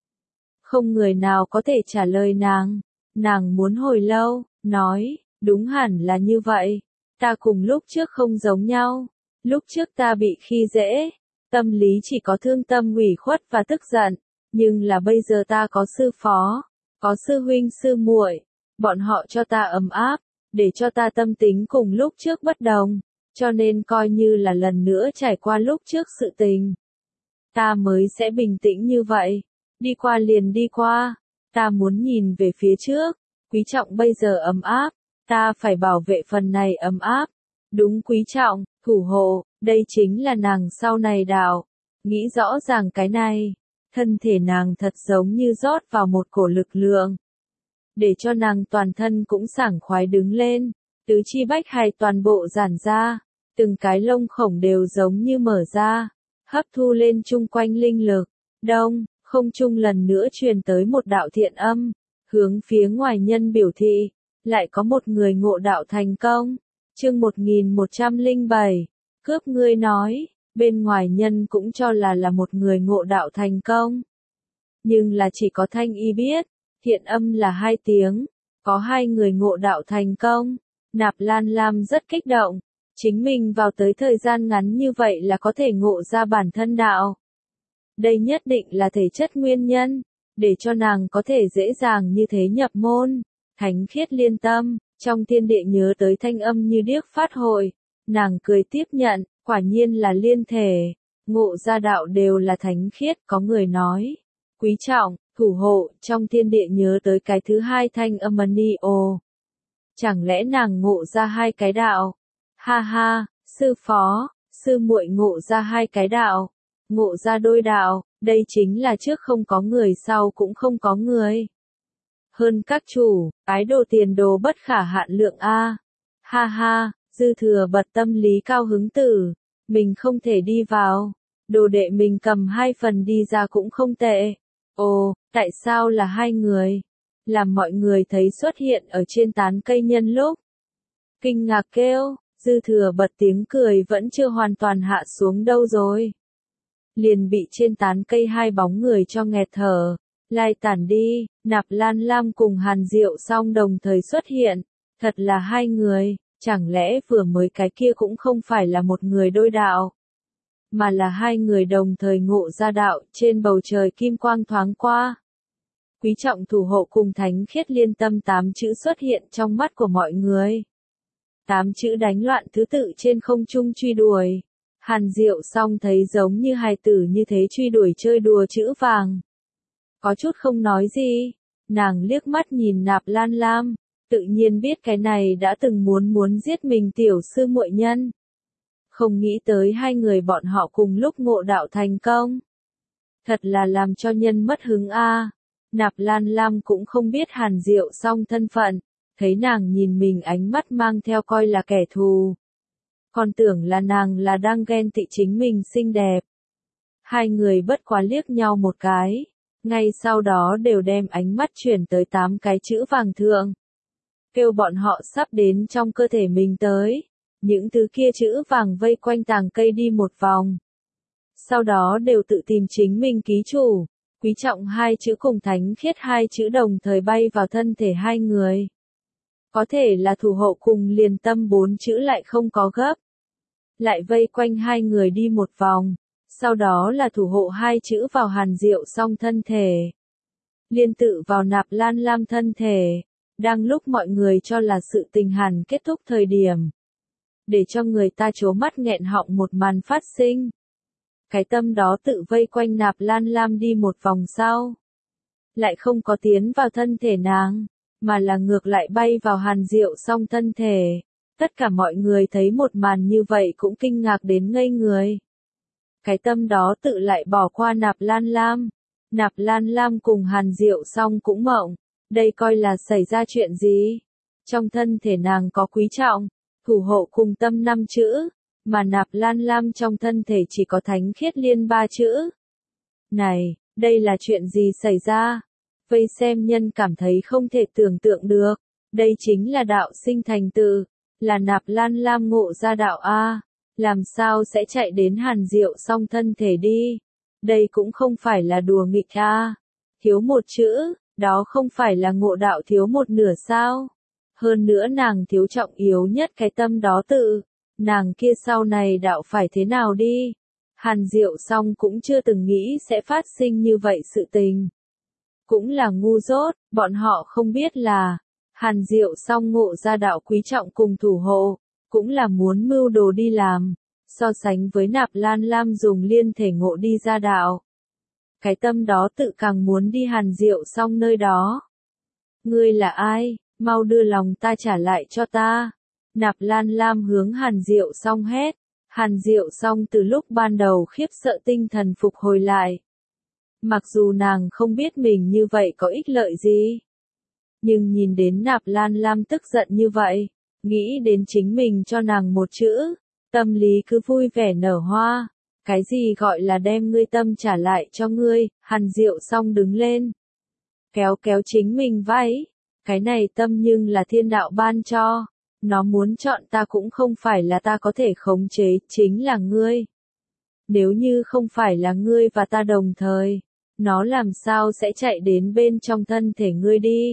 S1: Không người nào có thể trả lời nàng muốn hồi lâu, nói, đúng hẳn là như vậy, ta cùng lúc trước không giống nhau, lúc trước ta bị khi dễ, tâm lý chỉ có thương tâm ủy khuất và tức giận, nhưng là bây giờ ta có sư phó, có sư huynh sư muội, bọn họ cho ta ấm áp, để cho ta tâm tính cùng lúc trước bất đồng, cho nên coi như là lần nữa trải qua lúc trước sự tình. Ta mới sẽ bình tĩnh như vậy, đi qua liền đi qua, ta muốn nhìn về phía trước, quý trọng bây giờ ấm áp, ta phải bảo vệ phần này ấm áp, đúng quý trọng, thủ hộ, đây chính là nàng sau này đạo. Nghĩ rõ ràng cái này, thân thể nàng thật giống như rót vào một cổ lực lượng, để cho nàng toàn thân cũng sảng khoái đứng lên, tứ chi bách hay toàn bộ giãn ra, từng cái lông khổng đều giống như mở ra, hấp thu lên chung quanh linh lực. Đông, không trung lần nữa truyền tới một đạo thiện âm, hướng phía ngoài nhân biểu thị, lại có một người ngộ đạo thành công. Chương 1107, cướp ngươi nói, bên ngoài nhân cũng cho là một người ngộ đạo thành công. Nhưng là chỉ có Thanh Y biết, thiện âm là 2 tiếng, có 2 người ngộ đạo thành công. Nạp Lan Lam rất kích động, chính mình vào tới thời gian ngắn như vậy là có thể ngộ ra bản thân đạo. Đây nhất định là thể chất nguyên nhân, để cho nàng có thể dễ dàng như thế nhập môn. Thánh khiết liên tâm, trong thiên địa nhớ tới thanh âm như điếc phát hội, nàng cười tiếp nhận, quả nhiên là liên thể, ngộ ra đạo đều là thánh khiết. Có người nói, quý trọng, thủ hộ, trong thiên địa nhớ tới cái thứ 2 thanh âm ni ồ. Chẳng lẽ nàng ngộ ra 2 cái đạo? Ha ha, sư phó, sư muội ngộ ra 2 cái đạo, ngộ ra đôi đạo, đây chính là trước không có người sau cũng không có người. Hơn các chủ, ái đồ tiền đồ bất khả hạn lượng a. Ha ha, dư thừa bật tâm lý cao hứng tử, mình không thể đi vào, đồ đệ mình cầm 2 phần đi ra cũng không tệ. Ồ, tại sao là 2 người? Làm mọi người thấy xuất hiện ở trên tán cây nhân lúc. Kinh ngạc kêu, dư thừa bật tiếng cười vẫn chưa hoàn toàn hạ xuống đâu rồi. Liền bị trên tán cây 2 bóng người cho nghẹt thở, lai tản đi. Nạp Lan Lam cùng Hàn Diệu Song đồng thời xuất hiện, thật là 2 người, chẳng lẽ vừa mới cái kia cũng không phải là một người đôi đạo, mà là 2 người đồng thời ngộ ra đạo. Trên bầu trời kim quang thoáng qua, quý trọng thủ hộ cùng thánh khiết liên tâm 8 chữ xuất hiện trong mắt của mọi người. 8 chữ đánh loạn thứ tự trên không trung truy đuổi. Hàn Diệu Song thấy giống như hài tử như thế truy đuổi chơi đùa chữ vàng. Có chút không nói gì, nàng liếc mắt nhìn Nạp Lan Lam, tự nhiên biết cái này đã từng muốn giết mình tiểu sư muội nhân. Không nghĩ tới 2 người bọn họ cùng lúc ngộ đạo thành công. Thật là làm cho nhân mất hứng a. Nạp Lan Lam cũng không biết Hàn Diệu Song thân phận, thấy nàng nhìn mình ánh mắt mang theo coi là kẻ thù. Còn tưởng là nàng là đang ghen tị chính mình xinh đẹp. 2 người bất quá liếc nhau một cái, ngay sau đó đều đem ánh mắt chuyển tới 8 cái chữ vàng thượng. Kêu bọn họ sắp đến trong cơ thể mình tới. Những thứ kia chữ vàng vây quanh tàng cây đi một vòng. Sau đó đều tự tìm chính mình ký chủ. Quý trọng hai chữ cùng thánh khiết hai chữ đồng thời bay vào thân thể hai người. Có thể là thủ hộ cùng liền tâm bốn chữ lại không có gấp. Lại vây quanh hai người đi một vòng. Sau đó là thủ hộ hai chữ vào Hàn Diệu Song thân thể. Liên tự vào Nạp Lan Lam thân thể. Đang lúc mọi người cho là sự tình hàn kết thúc thời điểm. Để cho người ta trố mắt nghẹn họng một màn phát sinh. Cái tâm đó tự vây quanh Nạp Lan Lam đi một vòng sau. Lại không có tiến vào thân thể nàng, mà là ngược lại bay vào Hàn Diệu Song thân thể. Tất cả mọi người thấy một màn như vậy cũng kinh ngạc đến ngây người. Cái tâm đó tự lại bỏ qua Nạp Lan Lam. Nạp Lan Lam cùng Hàn Diệu Song cũng mộng. Đây coi là xảy ra chuyện gì? Trong thân thể nàng có quý trọng, thủ hộ cùng tâm 5 chữ, mà Nạp Lan Lam trong thân thể chỉ có thánh khiết liên 3 chữ. Này, đây là chuyện gì xảy ra? Vây xem nhân cảm thấy không thể tưởng tượng được. Đây chính là đạo sinh thành tựu, là Nạp Lan Lam ngộ ra đạo A. Làm sao sẽ chạy đến Hàn Diệu Song thân thể đi? Đây cũng không phải là đùa nghịch A. Thiếu một chữ, đó không phải là ngộ đạo thiếu một nửa sao? Hơn nữa nàng thiếu trọng yếu nhất cái tâm đó tự. Nàng kia sau này đạo phải thế nào đi? Hàn Diệu Song cũng chưa từng nghĩ sẽ phát sinh như vậy sự tình. Cũng là ngu dốt, bọn họ không biết là Hàn Diệu Song ngộ ra đạo quý trọng cùng thủ hộ, cũng là muốn mưu đồ đi làm, so sánh với Nạp Lan Lam dùng liên thể ngộ đi ra đạo. Cái tâm đó tự càng muốn đi Hàn Diệu Song nơi đó. Ngươi là ai? Mau đưa lòng ta trả lại cho ta. Nạp Lan Lam hướng Hàn Diệu Song hét. Hàn Diệu Song từ lúc ban đầu khiếp sợ tinh thần phục hồi lại. Mặc dù nàng không biết mình như vậy có ích lợi gì. Nhưng nhìn đến Nạp Lan Lam tức giận như vậy, nghĩ đến chính mình cho nàng một chữ, tâm lý cứ vui vẻ nở hoa. Cái gì gọi là đem ngươi tâm trả lại cho ngươi? Hàn Diệu Song đứng lên. Kéo kéo chính mình váy. Cái này tâm nhưng là thiên đạo ban cho. Nó muốn chọn ta cũng không phải là ta có thể khống chế, chính là ngươi. Nếu như không phải là ngươi và ta đồng thời, nó làm sao sẽ chạy đến bên trong thân thể ngươi đi?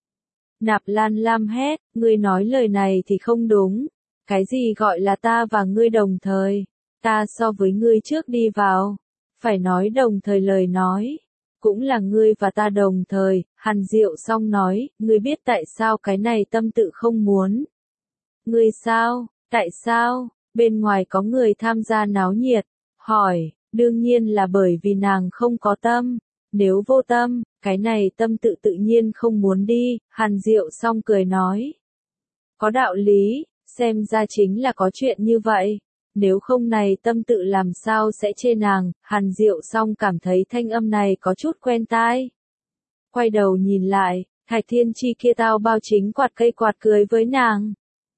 S1: Nạp Lan Lam hét, ngươi nói lời này thì không đúng. Cái gì gọi là ta và ngươi đồng thời? Ta so với ngươi trước đi vào. Phải nói đồng thời lời nói. Cũng là ngươi và ta đồng thời. Hàn Diệu Song nói, ngươi biết tại sao cái này tâm tự không muốn. Ngươi sao? Tại sao? Bên ngoài có người tham gia náo nhiệt. Hỏi, đương nhiên là bởi vì nàng không có tâm. Nếu vô tâm, cái này tâm tự tự nhiên không muốn đi. Hàn Diệu Song cười nói. Có đạo lý, xem ra chính là có chuyện như vậy. Nếu không này tâm tự làm sao sẽ chê nàng? Hàn Diệu Song cảm thấy thanh âm này có chút quen tai. Quay đầu nhìn lại, Thạch Thiên Chi kia tao bao chính quạt cây quạt cười với nàng.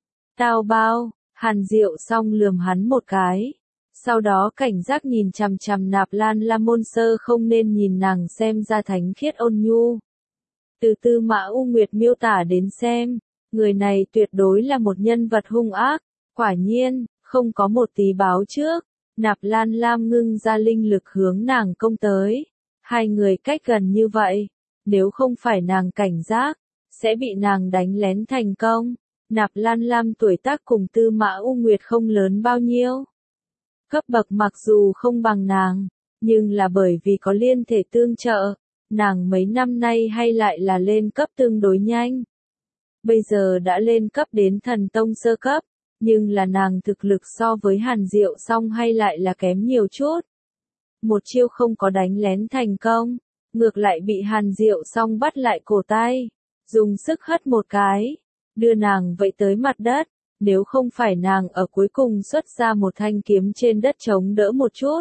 S1: Tao bao, Hàn Diệu Song lườm hắn một cái. Sau đó cảnh giác nhìn chằm chằm Nạp Lan Lam môn sơ không nên nhìn nàng xem ra thánh khiết ôn nhu. Từ Tư Mã U Nguyệt miêu tả đến xem, người này tuyệt đối là một nhân vật hung ác. Quả nhiên, không có một tí báo trước, Nạp Lan Lam ngưng ra linh lực hướng nàng công tới. Hai người cách gần như vậy, nếu không phải nàng cảnh giác, sẽ bị nàng đánh lén thành công. Nạp Lan Lam tuổi tác cùng Tư Mã U Nguyệt không lớn bao nhiêu. Cấp bậc mặc dù không bằng nàng, nhưng là bởi vì có liên thể tương trợ, nàng mấy năm nay hay lại là lên cấp tương đối nhanh. Bây giờ đã lên cấp đến thần tông sơ cấp, nhưng là nàng thực lực so với Hàn Diệu Song hay lại là kém nhiều chút. Một chiêu không có đánh lén thành công, ngược lại bị Hàn Diệu Song bắt lại cổ tay, dùng sức hất một cái, đưa nàng vậy tới mặt đất. Nếu không phải nàng ở cuối cùng xuất ra một thanh kiếm trên đất chống đỡ một chút.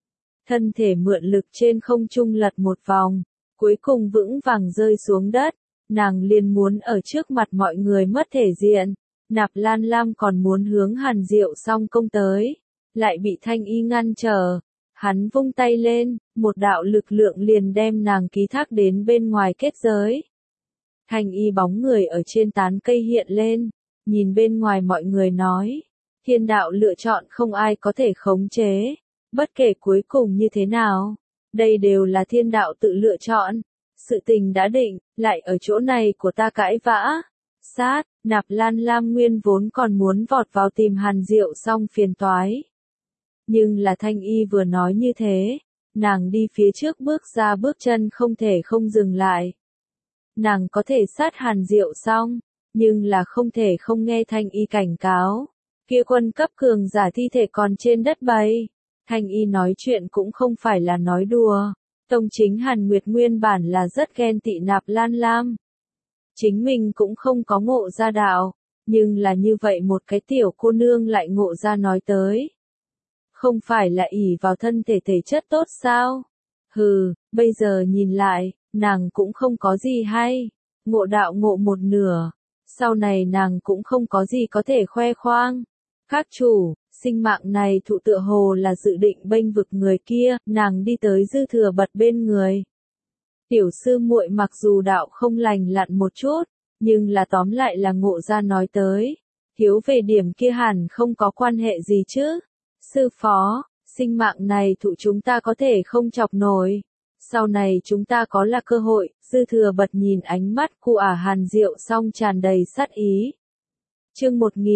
S1: Thân thể mượn lực trên không trung lật một vòng, cuối cùng vững vàng rơi xuống đất, nàng liền muốn ở trước mặt mọi người mất thể diện. Nạp Lan Lam còn muốn hướng Hàn Diệu Song công tới, lại bị Thanh Y ngăn trở. Hắn vung tay lên, một đạo lực lượng liền đem nàng ký thác đến bên ngoài kết giới. Thanh Y bóng người ở trên tán cây hiện lên. Nhìn bên ngoài mọi người nói, thiên đạo lựa chọn không ai có thể khống chế, bất kể cuối cùng như thế nào, Đây đều là thiên đạo tự lựa chọn. Sự tình đã định, lại ở chỗ này của ta cãi vã. Sát, Nạp Lan Lam nguyên vốn còn muốn vọt vào tìm Hàn Diệu xong phiền toái. Nhưng là Thanh Y vừa nói như thế, nàng đi phía trước bước ra bước chân không thể không dừng lại. Nàng có thể sát Hàn Diệu xong, nhưng là không thể không nghe Thanh Y cảnh cáo. Kia quân cấp cường giả thi thể còn trên đất bay. Thanh Y nói chuyện cũng không phải là nói đùa. Tông chính Hàn Nguyệt nguyên bản là rất ghen tị Nạp Lan Lam. Chính mình cũng không có ngộ ra đạo, nhưng là như vậy một cái tiểu cô nương lại ngộ ra nói tới. Không phải là ỷ vào thân thể thể chất tốt sao? Hừ, bây giờ nhìn lại, nàng cũng không có gì hay. Ngộ đạo ngộ một nửa, sau này nàng cũng không có gì có thể khoe khoang. Các chủ, sinh mạng này thụ tựa hồ là dự định bênh vực người kia, nàng đi tới Dư Thừa Bật bên người. Tiểu sư muội mặc dù đạo không lành lặn một chút, nhưng là tóm lại là ngộ ra nói tới. Thiếu về điểm kia hẳn không có quan hệ gì chứ. Sư phó, sinh mạng này thụ chúng ta có thể không chọc nổi. Sau này chúng ta có là cơ hội, Dư Thừa Bật nhìn ánh mắt của Hàn Diệu xong tràn đầy sát ý. Chương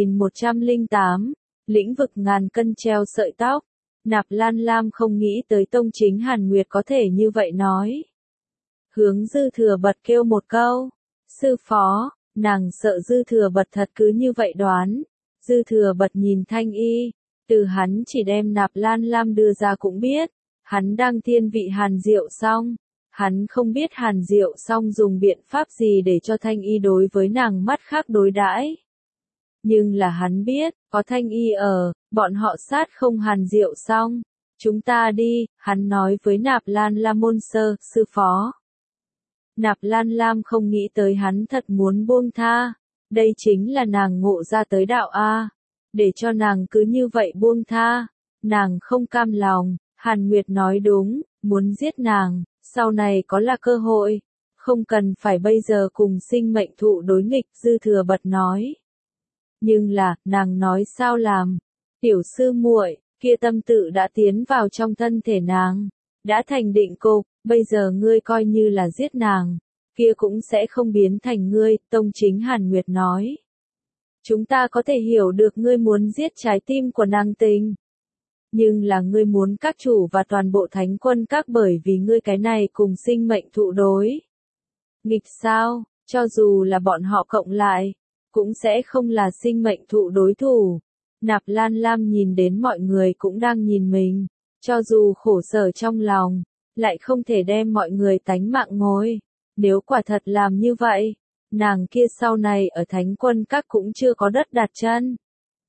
S1: 1108, lĩnh vực ngàn cân treo sợi tóc. Nạp Lan Lam không nghĩ tới tông chính Hàn Nguyệt có thể như vậy nói. Hướng Dư Thừa Bật kêu một câu. Sư phó, nàng sợ Dư Thừa Bật thật cứ như vậy đoán. Dư Thừa Bật nhìn Thanh Y, từ hắn chỉ đem Nạp Lan Lam đưa ra cũng biết. Hắn đang thiên vị Hàn Diệu xong. Hắn không biết Hàn Diệu xong dùng biện pháp gì để cho Thanh Y đối với nàng mắt khác đối đãi. Nhưng là hắn biết, có Thanh Y ở, bọn họ sát không Hàn Diệu xong. Chúng ta đi, hắn nói với Nạp Lan Lam môn sơ, sư phó. Nạp Lan Lam không nghĩ tới hắn thật muốn buông tha. Đây chính là nàng ngộ ra tới đạo A. Để cho nàng cứ như vậy buông tha. Nàng không cam lòng, Hàn Nguyệt nói đúng, muốn giết nàng, sau này có là cơ hội. Không cần phải bây giờ cùng sinh mệnh thụ đối nghịch, Dư Thừa Bật nói. Nhưng là, nàng nói sao làm? Tiểu sư muội, kia tâm tự đã tiến vào trong thân thể nàng, đã thành định cục, bây giờ ngươi coi như là giết nàng, kia cũng sẽ không biến thành ngươi, tông chính Hàn Nguyệt nói. Chúng ta có thể hiểu được ngươi muốn giết trái tim của nàng tình. Nhưng là ngươi muốn các chủ và toàn bộ thánh quân các bởi vì ngươi cái này cùng sinh mệnh thụ đối. Nghịch sao, cho dù là bọn họ cộng lại, cũng sẽ không là sinh mệnh thụ đối thủ. Nạp Lan Lam nhìn đến mọi người cũng đang nhìn mình, cho dù khổ sở trong lòng, lại không thể đem mọi người tánh mạng ngồi. Nếu quả thật làm như vậy, nàng kia sau này ở thánh quân các cũng chưa có đất đặt chân.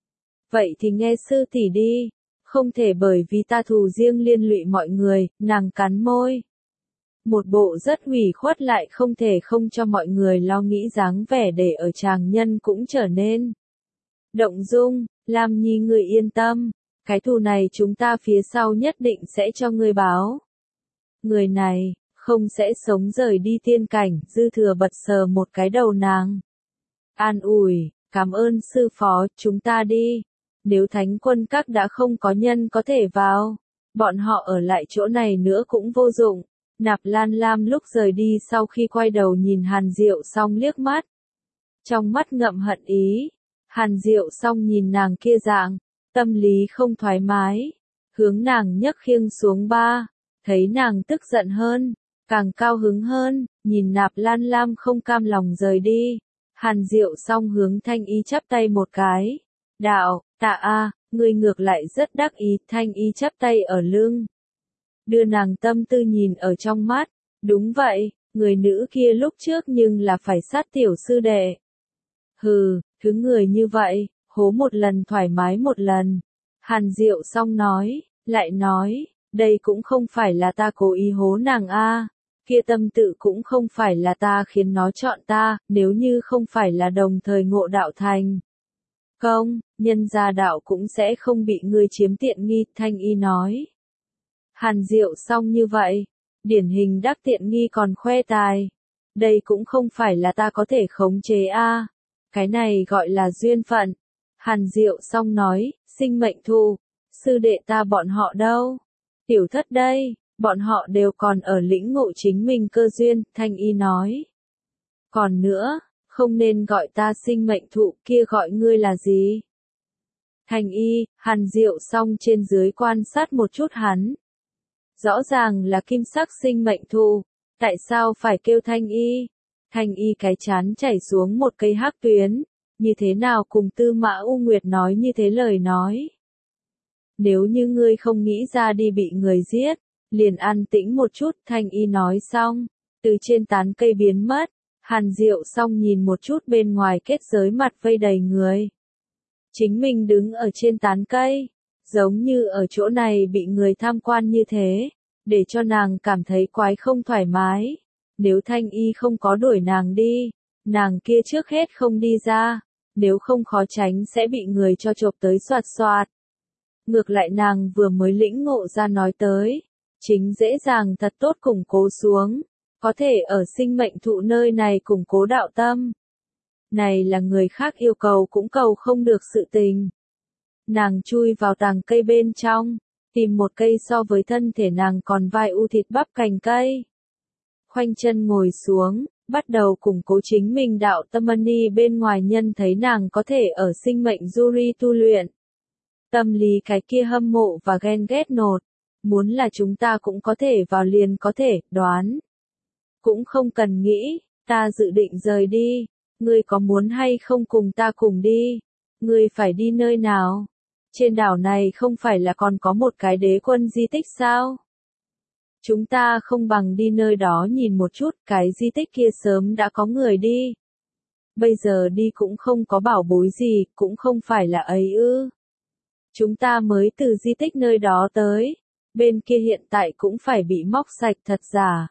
S1: Vậy thì nghe sư tỷ đi, không thể bởi vì ta thù riêng liên lụy mọi người, nàng cắn môi. Một bộ rất ủy khuất lại không thể không cho mọi người lo nghĩ dáng vẻ để ở chàng nhân cũng trở nên. Động Dung, Lam Nhi người yên tâm, cái thù này chúng ta phía sau nhất định sẽ cho ngươi báo. Người này, không sẽ sống rời đi tiên cảnh, Dư Thừa Bật sờ một cái đầu nàng. An ủi, cảm ơn sư phó, chúng ta đi. Nếu thánh quân các đã không có nhân có thể vào, bọn họ ở lại chỗ này nữa cũng vô dụng. Nạp Lan Lam lúc rời đi sau khi quay đầu nhìn Hàn Diệu xong liếc mắt. Trong mắt ngậm hận ý, Hàn Diệu xong nhìn nàng kia dạng, tâm lý không thoải mái, hướng nàng nhấc khiêng xuống ba, thấy nàng tức giận hơn, càng cao hứng hơn, nhìn Nạp Lan Lam không cam lòng rời đi. Hàn Diệu xong hướng Thanh Y chắp tay một cái. Đạo, tạ a, ngươi ngược lại rất đắc ý, Thanh Y chắp tay ở lưng. Đưa nàng tâm tư nhìn ở trong mắt, đúng vậy, người nữ kia lúc trước nhưng là phải sát tiểu sư đệ. Hừ, thứ người như vậy, hố một lần thoải mái một lần. Hàn Diệu xong nói, lại nói, đây cũng không phải là ta cố ý hố nàng a, kia tâm tự cũng không phải là ta khiến nó chọn ta, nếu như không phải là đồng thời ngộ đạo thành công, nhân gia đạo cũng sẽ không bị ngươi chiếm tiện nghi, Thanh Y nói. Hàn Diệu xong như vậy, điển hình đắc tiện nghi còn khoe tài. Đây cũng không phải là ta có thể khống chế a, cái này gọi là duyên phận. Hàn Diệu xong nói, sinh mệnh thù, sư đệ ta bọn họ đâu? Tiểu thất đây, Bọn họ đều còn ở lĩnh ngộ chính mình cơ duyên, Thanh Y nói. Còn nữa, không nên gọi ta sinh mệnh thụ, kia gọi ngươi là gì? Thanh Y, Hàn Diệu song trên dưới quan sát một chút hắn. Rõ ràng là kim sắc sinh mệnh thụ, tại sao phải kêu Thanh Y? Thanh Y cái chán chảy xuống một cây hắc tuyến, như thế nào cùng Tư Mã U Nguyệt nói như thế lời nói. Nếu như ngươi không nghĩ ra đi bị người giết, liền an tĩnh một chút, Thanh Y nói xong, từ trên tán cây biến mất. Hàn Diệu song nhìn một chút bên ngoài kết giới mặt vây đầy người. Chính mình đứng ở trên tán cây, giống như ở chỗ này bị người tham quan như thế, để cho nàng cảm thấy quái không thoải mái. Nếu Thanh Y không có đuổi nàng đi, nàng kia trước hết không đi ra, nếu không khó tránh sẽ bị người cho chộp tới xoạt xoạt. Ngược lại nàng vừa mới lĩnh ngộ ra nói tới, chính dễ dàng thật tốt củng cố xuống, có thể ở sinh mệnh thụ nơi này củng cố đạo tâm. Này là người khác yêu cầu cũng cầu không được sự tình. Nàng chui vào tàng cây bên trong, tìm một cây so với thân thể nàng còn vai u thịt bắp cành cây. Khoanh chân ngồi xuống, bắt đầu củng cố chính mình đạo tâm ni bên ngoài nhân thấy nàng có thể ở sinh mệnh Yuri tu luyện. Tâm lý cái kia hâm mộ và ghen ghét nột, muốn là chúng ta cũng có thể vào liền có thể, đoán. Cũng không cần nghĩ, ta dự định rời đi, ngươi có muốn hay không cùng ta cùng đi, ngươi phải đi nơi nào? Trên đảo này không phải là còn có một cái đế quân di tích sao? Chúng ta không bằng đi nơi đó nhìn một chút, cái di tích kia sớm đã có người đi. Bây giờ đi cũng không có bảo bối gì, cũng không phải là ấy ư. Chúng ta mới từ di tích nơi đó tới, bên kia hiện tại cũng phải bị móc sạch thật giả.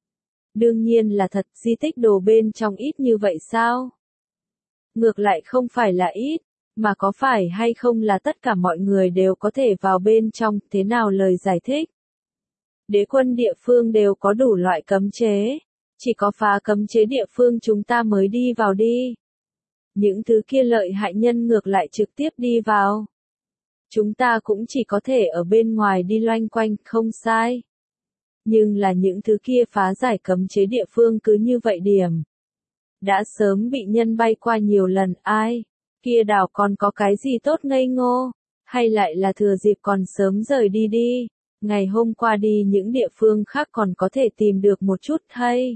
S1: Đương nhiên là thật, di tích đồ bên trong ít như vậy sao? Ngược lại không phải là ít, mà có phải hay không là tất cả mọi người đều có thể vào bên trong, thế nào lời giải thích? Đế quân địa phương đều có đủ loại cấm chế, chỉ có phá cấm chế địa phương chúng ta mới đi vào đi. Những thứ kia lợi hại nhân ngược lại trực tiếp đi vào. Chúng ta cũng chỉ có thể ở bên ngoài đi loanh quanh, không sai. Nhưng là những thứ kia phá giải cấm chế địa phương cứ như vậy điểm. Đã sớm bị nhân bay qua nhiều lần, ai? Kia đảo còn có cái gì tốt ngây ngô? Hay lại là thừa dịp còn sớm rời đi đi? Ngày hôm qua đi những địa phương khác còn có thể tìm được một chút hay?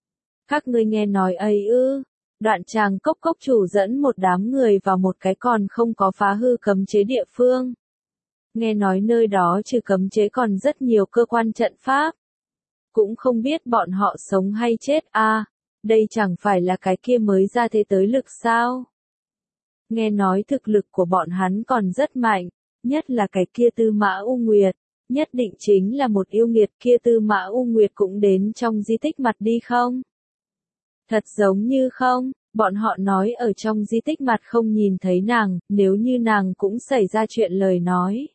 S1: Các ngươi nghe nói ấy ư? Đoạn Tràng Cốc cốc chủ dẫn một đám người vào một cái còn không có phá hư cấm chế địa phương. Nghe nói nơi đó trừ cấm chế còn rất nhiều cơ quan trận pháp. Cũng không biết bọn họ sống hay chết à, đây chẳng phải là cái kia mới ra thế tới lực sao? Nghe nói thực lực của bọn hắn còn rất mạnh, nhất là cái kia Tư Mã U Nguyệt, nhất định chính là một yêu nghiệt, kia Tư Mã U Nguyệt cũng đến trong di tích mặt đi không? Thật giống như không, bọn họ nói ở trong di tích mặt không nhìn thấy nàng, nếu như nàng cũng xảy ra chuyện lời nói.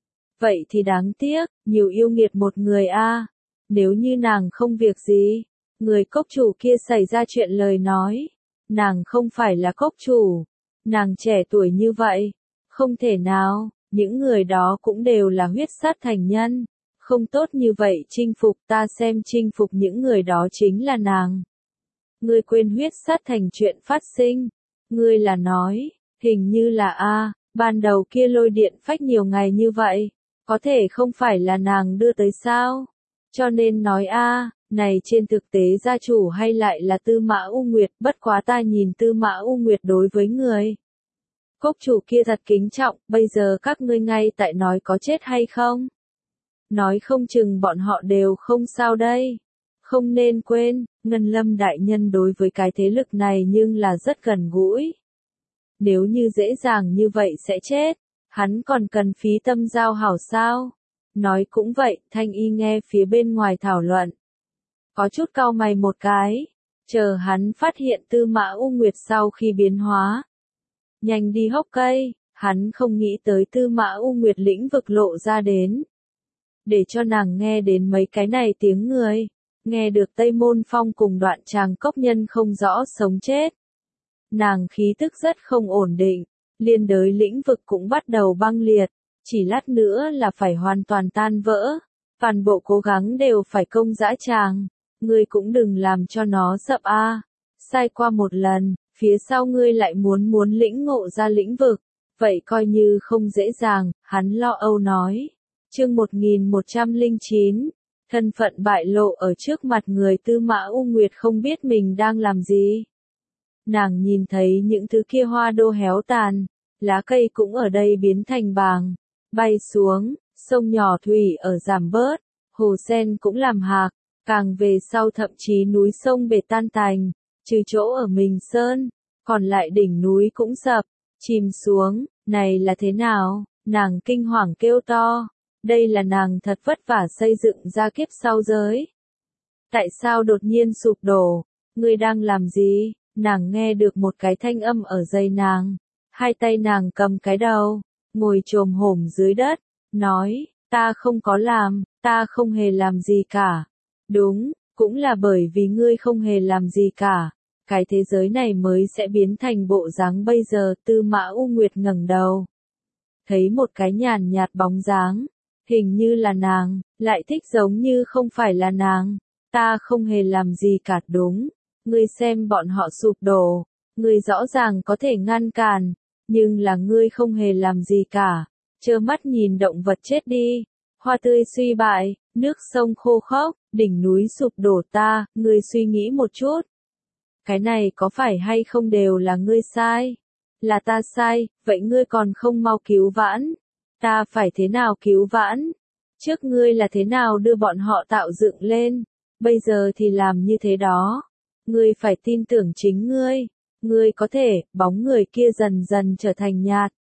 S1: Vậy thì đáng tiếc, nhiều yêu nghiệt một người a. Nếu như nàng không việc gì, người cốc chủ kia xảy ra chuyện lời nói, nàng không phải là cốc chủ, nàng trẻ tuổi như vậy, không thể nào, những người đó cũng đều là huyết sát thành nhân, không tốt như vậy chinh phục, ta xem chinh phục những người đó chính là nàng. Ngươi quên huyết sát thành chuyện phát sinh, ngươi là nói, hình như là a, ban đầu kia lôi điện phách nhiều ngày như vậy, có thể không phải là nàng đưa tới sao? Cho nên nói a, này trên thực tế gia chủ hay lại là Tư Mã U Nguyệt, bất quá ta nhìn Tư Mã U Nguyệt đối với người. Cốc chủ kia thật kính trọng, bây giờ các ngươi ngay tại nói có chết hay không? Nói không chừng bọn họ đều không sao đây. Không nên quên, Ngân Lâm đại nhân đối với cái thế lực này nhưng là rất gần gũi. Nếu như dễ dàng như vậy sẽ chết, hắn còn cần phí tâm giao hảo sao? Nói cũng vậy, Thanh Y nghe phía bên ngoài thảo luận. Có chút cau mày một cái, chờ hắn phát hiện Tư Mã U Nguyệt sau khi biến hóa. Nhanh đi hốc cây, hắn không nghĩ tới Tư Mã U Nguyệt lĩnh vực lộ ra đến. Để cho nàng nghe đến mấy cái này tiếng người, nghe được Tây Môn Phong cùng Đoạn Tràng Cốc nhân không rõ sống chết. Nàng khí tức rất không ổn định, liên đới lĩnh vực cũng bắt đầu băng liệt, chỉ lát nữa là phải hoàn toàn tan vỡ. Toàn bộ cố gắng đều phải công dã tràng, ngươi cũng đừng làm cho nó sập a. Sai qua một lần, phía sau ngươi lại muốn lĩnh ngộ ra lĩnh vực, vậy coi như không dễ dàng, hắn lo âu nói. Chương 1109, thân phận bại lộ ở trước mặt người, Tư Mã U Nguyệt không biết mình đang làm gì. Nàng nhìn thấy những thứ kia hoa đô héo tàn, lá cây cũng ở đây biến thành bàng, bay xuống, sông nhỏ thủy ở giảm bớt, hồ sen cũng làm hạc, càng về sau thậm chí núi sông bể tan tành, trừ chỗ ở Mình Sơn, còn lại đỉnh núi cũng sập, chìm xuống, này là thế nào? Nàng kinh hoàng kêu to, đây là nàng thật vất vả xây dựng ra kiếp sau giới. Tại sao đột nhiên sụp đổ? Ngươi đang làm gì? Nàng nghe được một cái thanh âm ở dây nàng, hai tay nàng cầm cái đầu, ngồi chồm hổm dưới đất, nói, ta không có làm, ta không hề làm gì cả. Đúng, cũng là bởi vì ngươi không hề làm gì cả, cái thế giới này mới sẽ biến thành bộ dáng bây giờ. Tư Mã U Nguyệt ngẩng đầu, thấy một cái nhàn nhạt bóng dáng, hình như là nàng, lại thích giống như không phải là nàng. Ta không hề làm gì cả. Đúng, ngươi xem bọn họ sụp đổ, ngươi rõ ràng có thể ngăn cản, nhưng là ngươi không hề làm gì cả, trơ mắt nhìn động vật chết đi, hoa tươi suy bại, nước sông khô khốc, đỉnh núi sụp đổ. Ngươi suy nghĩ một chút, cái này có phải hay không đều là ngươi sai? Là ta sai, vậy ngươi còn không mau cứu vãn? Ta phải thế nào cứu vãn? Trước ngươi là thế nào đưa bọn họ tạo dựng lên, bây giờ thì làm như thế đó. Ngươi phải tin tưởng chính ngươi có thể. Bóng người kia dần dần trở thành nhạt.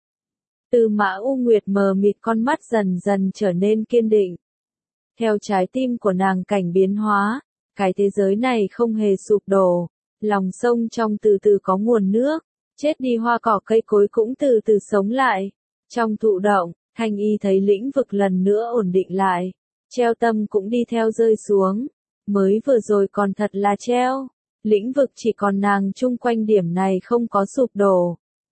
S1: Tư Mã U Nguyệt mờ mịt, con mắt dần dần trở nên kiên định. Theo trái tim của nàng cảnh biến hóa, cái thế giới này không hề sụp đổ, lòng sông trong từ từ có nguồn nước, chết đi hoa cỏ cây cối cũng từ từ sống lại. Trong thụ động, Thanh Y thấy lĩnh vực lần nữa ổn định lại, treo tâm cũng đi theo rơi xuống, mới vừa rồi còn thật là treo. Lĩnh vực chỉ còn nàng chung quanh điểm này không có sụp đổ.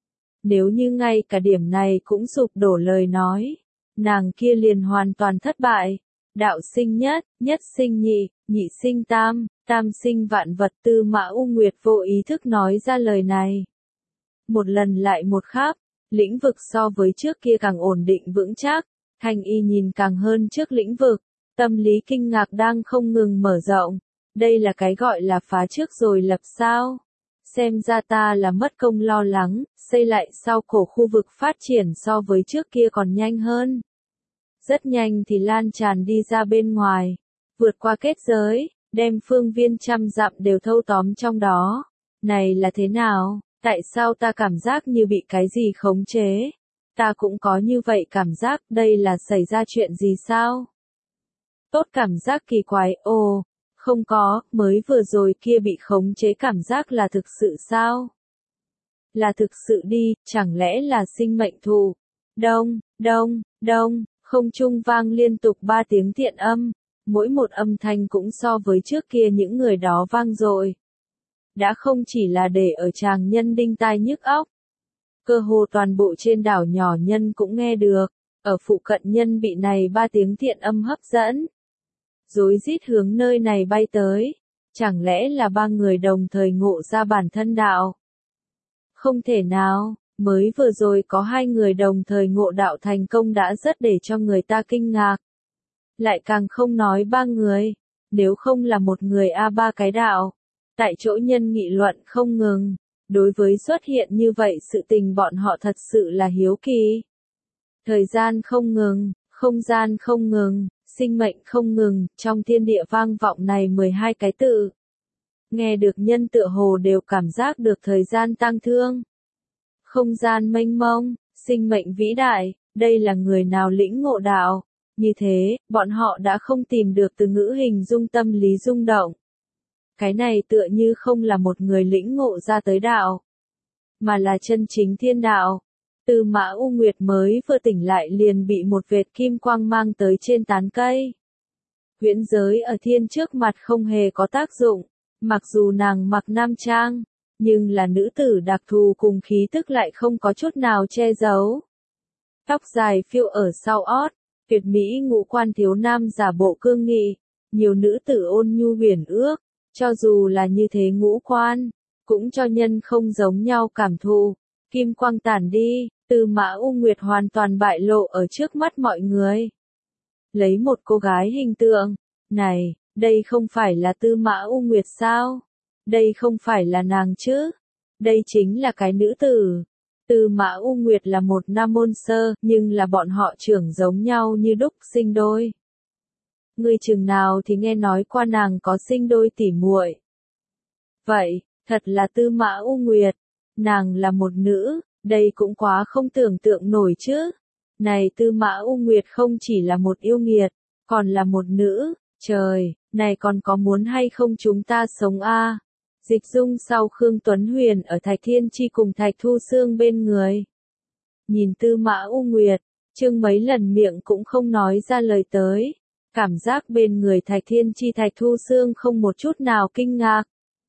S1: Nếu như ngay cả điểm này cũng sụp đổ lời nói, nàng kia liền hoàn toàn thất bại. Đạo sinh nhất, nhất sinh nhị, nhị sinh tam, tam sinh vạn vật. Tư Mã U Nguyệt vô ý thức nói ra lời này. Một lần lại một khác, lĩnh vực so với trước kia càng ổn định vững chắc, Thanh Y nhìn càng hơn trước lĩnh vực, tâm lý kinh ngạc đang không ngừng mở rộng. Đây là cái gọi là phá trước rồi lập sao? Xem ra ta là mất công lo lắng, xây lại sau cổ khu vực phát triển so với trước kia còn nhanh hơn. Rất nhanh thì lan tràn đi ra bên ngoài, vượt qua kết giới, đem phương viên trăm dặm đều thâu tóm trong đó. Này là thế nào? Tại sao ta cảm giác như bị cái gì khống chế? Ta cũng có như vậy cảm giác, đây là xảy ra chuyện gì sao? Tốt cảm giác kỳ quái. Ồ, không có, mới vừa rồi kia bị khống chế cảm giác là thực sự sao? Là thực sự đi, chẳng lẽ là sinh mệnh thù? Đông, đông, đông, không trung vang liên tục 3 tiếng thiện âm, mỗi một âm thanh cũng so với trước kia những người đó vang dội. Đã không chỉ là để ở tràng nhân đinh tai nhức óc. Cơ hồ toàn bộ trên đảo nhỏ nhân cũng nghe được, ở phụ cận nhân bị này 3 tiếng thiện âm hấp dẫn. Rối rít hướng nơi này bay tới, chẳng lẽ là 3 người đồng thời ngộ ra bản thân đạo? Không thể nào, mới vừa rồi có 2 người đồng thời ngộ đạo thành công đã rất để cho người ta kinh ngạc. Lại càng không nói 3 người, nếu không là một người 3 cái đạo. Tại chỗ nhân nghị luận không ngừng, đối với xuất hiện như vậy sự tình bọn họ thật sự là hiếu kỳ. Thời gian không ngừng, không gian không ngừng, sinh mệnh không ngừng, trong thiên địa vang vọng này 12 cái tự. Nghe được nhân tựa hồ đều cảm giác được thời gian tang thương. Không gian mênh mông, sinh mệnh vĩ đại, đây là người nào lĩnh ngộ đạo? Như thế, bọn họ đã không tìm được từ ngữ hình dung tâm lý rung động. Cái này tựa như không là một người lĩnh ngộ ra tới đạo, mà là chân chính thiên đạo. Tư Mã U Nguyệt mới vừa tỉnh lại liền bị một vệt kim quang mang tới trên tán cây. Huyễn giới ở thiên trước mặt không hề có tác dụng, mặc dù nàng mặc nam trang, nhưng là nữ tử đặc thù cùng khí tức lại không có chút nào che giấu. Tóc dài phiêu ở sau ót, Tuyệt mỹ ngũ quan thiếu nam giả bộ cương nghị, nhiều nữ tử ôn nhu huyền ước, cho dù là như thế ngũ quan, cũng cho nhân không giống nhau cảm thụ. Kim quang tản đi, Tư Mã U Nguyệt hoàn toàn bại lộ ở trước mắt mọi người. Lấy một cô gái hình tượng, này, đây không phải là Tư Mã U Nguyệt sao? Đây không phải là nàng chứ? Đây chính là cái nữ tử. Tư Mã U Nguyệt là một nam môn sơ, nhưng là bọn họ trưởng giống nhau như đúc sinh đôi. Người chừng nào thì nghe nói qua nàng có sinh đôi tỉ muội. Vậy, thật là Tư Mã U Nguyệt, nàng là một nữ, đây cũng quá không tưởng tượng nổi chứ. Này Tư Mã U Nguyệt không chỉ là một yêu nghiệt, còn là một nữ, trời, này còn có muốn hay không chúng ta sống a? Dịch Dung sau Khương Tuấn Huyền ở Thạch Thiên Chi cùng Thạch Thu Xương bên người. Nhìn Tư Mã U Nguyệt, Trương mấy lần miệng cũng không nói ra lời tới. Cảm giác bên người Thạch Thiên Chi Thạch Thu Xương không một chút nào kinh ngạc.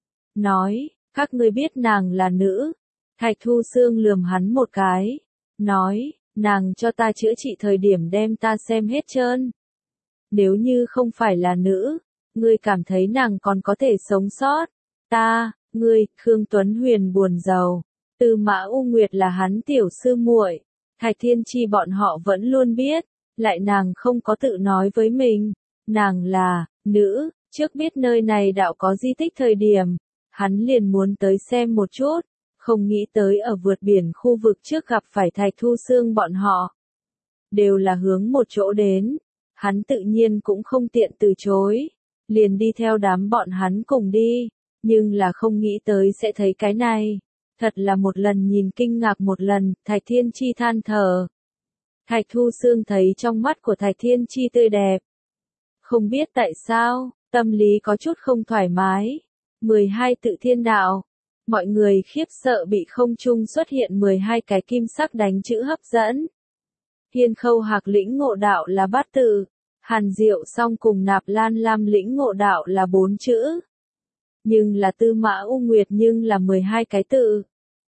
S1: Nói, các ngươi biết nàng là nữ. Thạch Thu Xương lườm hắn một cái. Nói, nàng cho ta chữa trị thời điểm đem ta xem hết trơn. Nếu như không phải là nữ, ngươi cảm thấy nàng còn có thể sống sót. Ngươi, Khương Tuấn Huyền buồn rầu. Tư Mã U Nguyệt là hắn tiểu sư muội. Thạch Thiên Chi bọn họ vẫn luôn biết, lại nàng không có tự nói với mình. Nàng là, nữ, trước biết nơi này đạo có di tích thời điểm. Hắn liền muốn tới xem một chút, không nghĩ tới ở vượt biển khu vực trước gặp phải Thạch Thu Xương bọn họ. Đều là hướng một chỗ đến, hắn tự nhiên cũng không tiện từ chối, liền đi theo đám bọn hắn cùng đi, nhưng là không nghĩ tới sẽ thấy cái này. Thật là một lần nhìn kinh ngạc một lần, Thạch Thiên Chi than thở. Thạch Thu Xương thấy trong mắt của Thạch Thiên Chi tươi đẹp. Không biết tại sao, tâm lý có chút không thoải mái. 12 tự thiên đạo. Mọi người khiếp sợ bị không trung xuất hiện 12 cái kim sắc đánh chữ hấp dẫn. Thiên Khâu Hạc lĩnh ngộ đạo là bát tự. Hàn Diệu Song cùng Nạp Lan Lam lĩnh ngộ đạo là 4 chữ. Nhưng là Tư Mã U Nguyệt nhưng là 12 cái tự.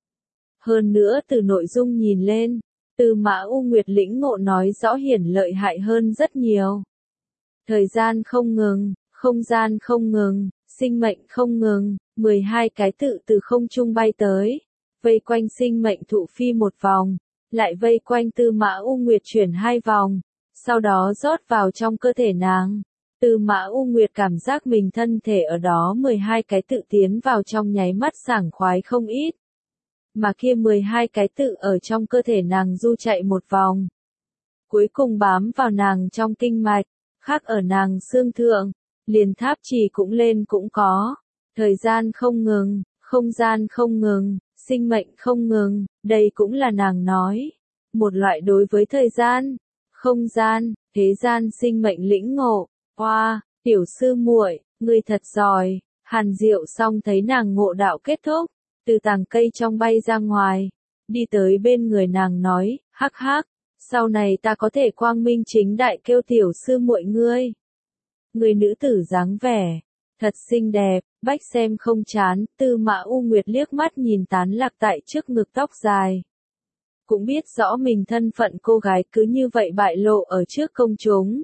S1: Hơn nữa từ nội dung nhìn lên, Tư Mã U Nguyệt lĩnh ngộ nói rõ hiển lợi hại hơn rất nhiều. Thời gian không ngừng, không gian không ngừng, sinh mệnh không ngừng, 12 cái tự từ không trung bay tới, vây quanh sinh mệnh thụ phi một vòng, lại vây quanh Tư Mã U Nguyệt chuyển 2 vòng, sau đó rót vào trong cơ thể nàng. Tư Mã U Nguyệt cảm giác mình thân thể ở đó 12 cái tự tiến vào trong nháy mắt sảng khoái không ít. Mà kia 12 cái tự ở trong cơ thể nàng du chạy một vòng. Cuối cùng bám vào nàng trong kinh mạch, khác ở nàng xương thượng, liền tháp trì cũng lên cũng có. Thời gian không ngừng, không gian không ngừng, sinh mệnh không ngừng, đây cũng là nàng nói. Một loại đối với thời gian, không gian, thế gian sinh mệnh lĩnh ngộ. Hoa, tiểu sư muội, ngươi thật giỏi. Hàn Diệu Song thấy nàng ngộ đạo kết thúc, từ tàng cây trong bay ra ngoài, đi tới bên người nàng nói, hắc hắc, sau này ta có thể quang minh chính đại kêu tiểu sư muội ngươi. Người nữ tử dáng vẻ, thật xinh đẹp, bách xem không chán. Tư Mã U Nguyệt liếc mắt nhìn tán lạc tại trước ngực tóc dài. Cũng biết rõ mình thân phận cô gái cứ như vậy bại lộ ở trước công chúng.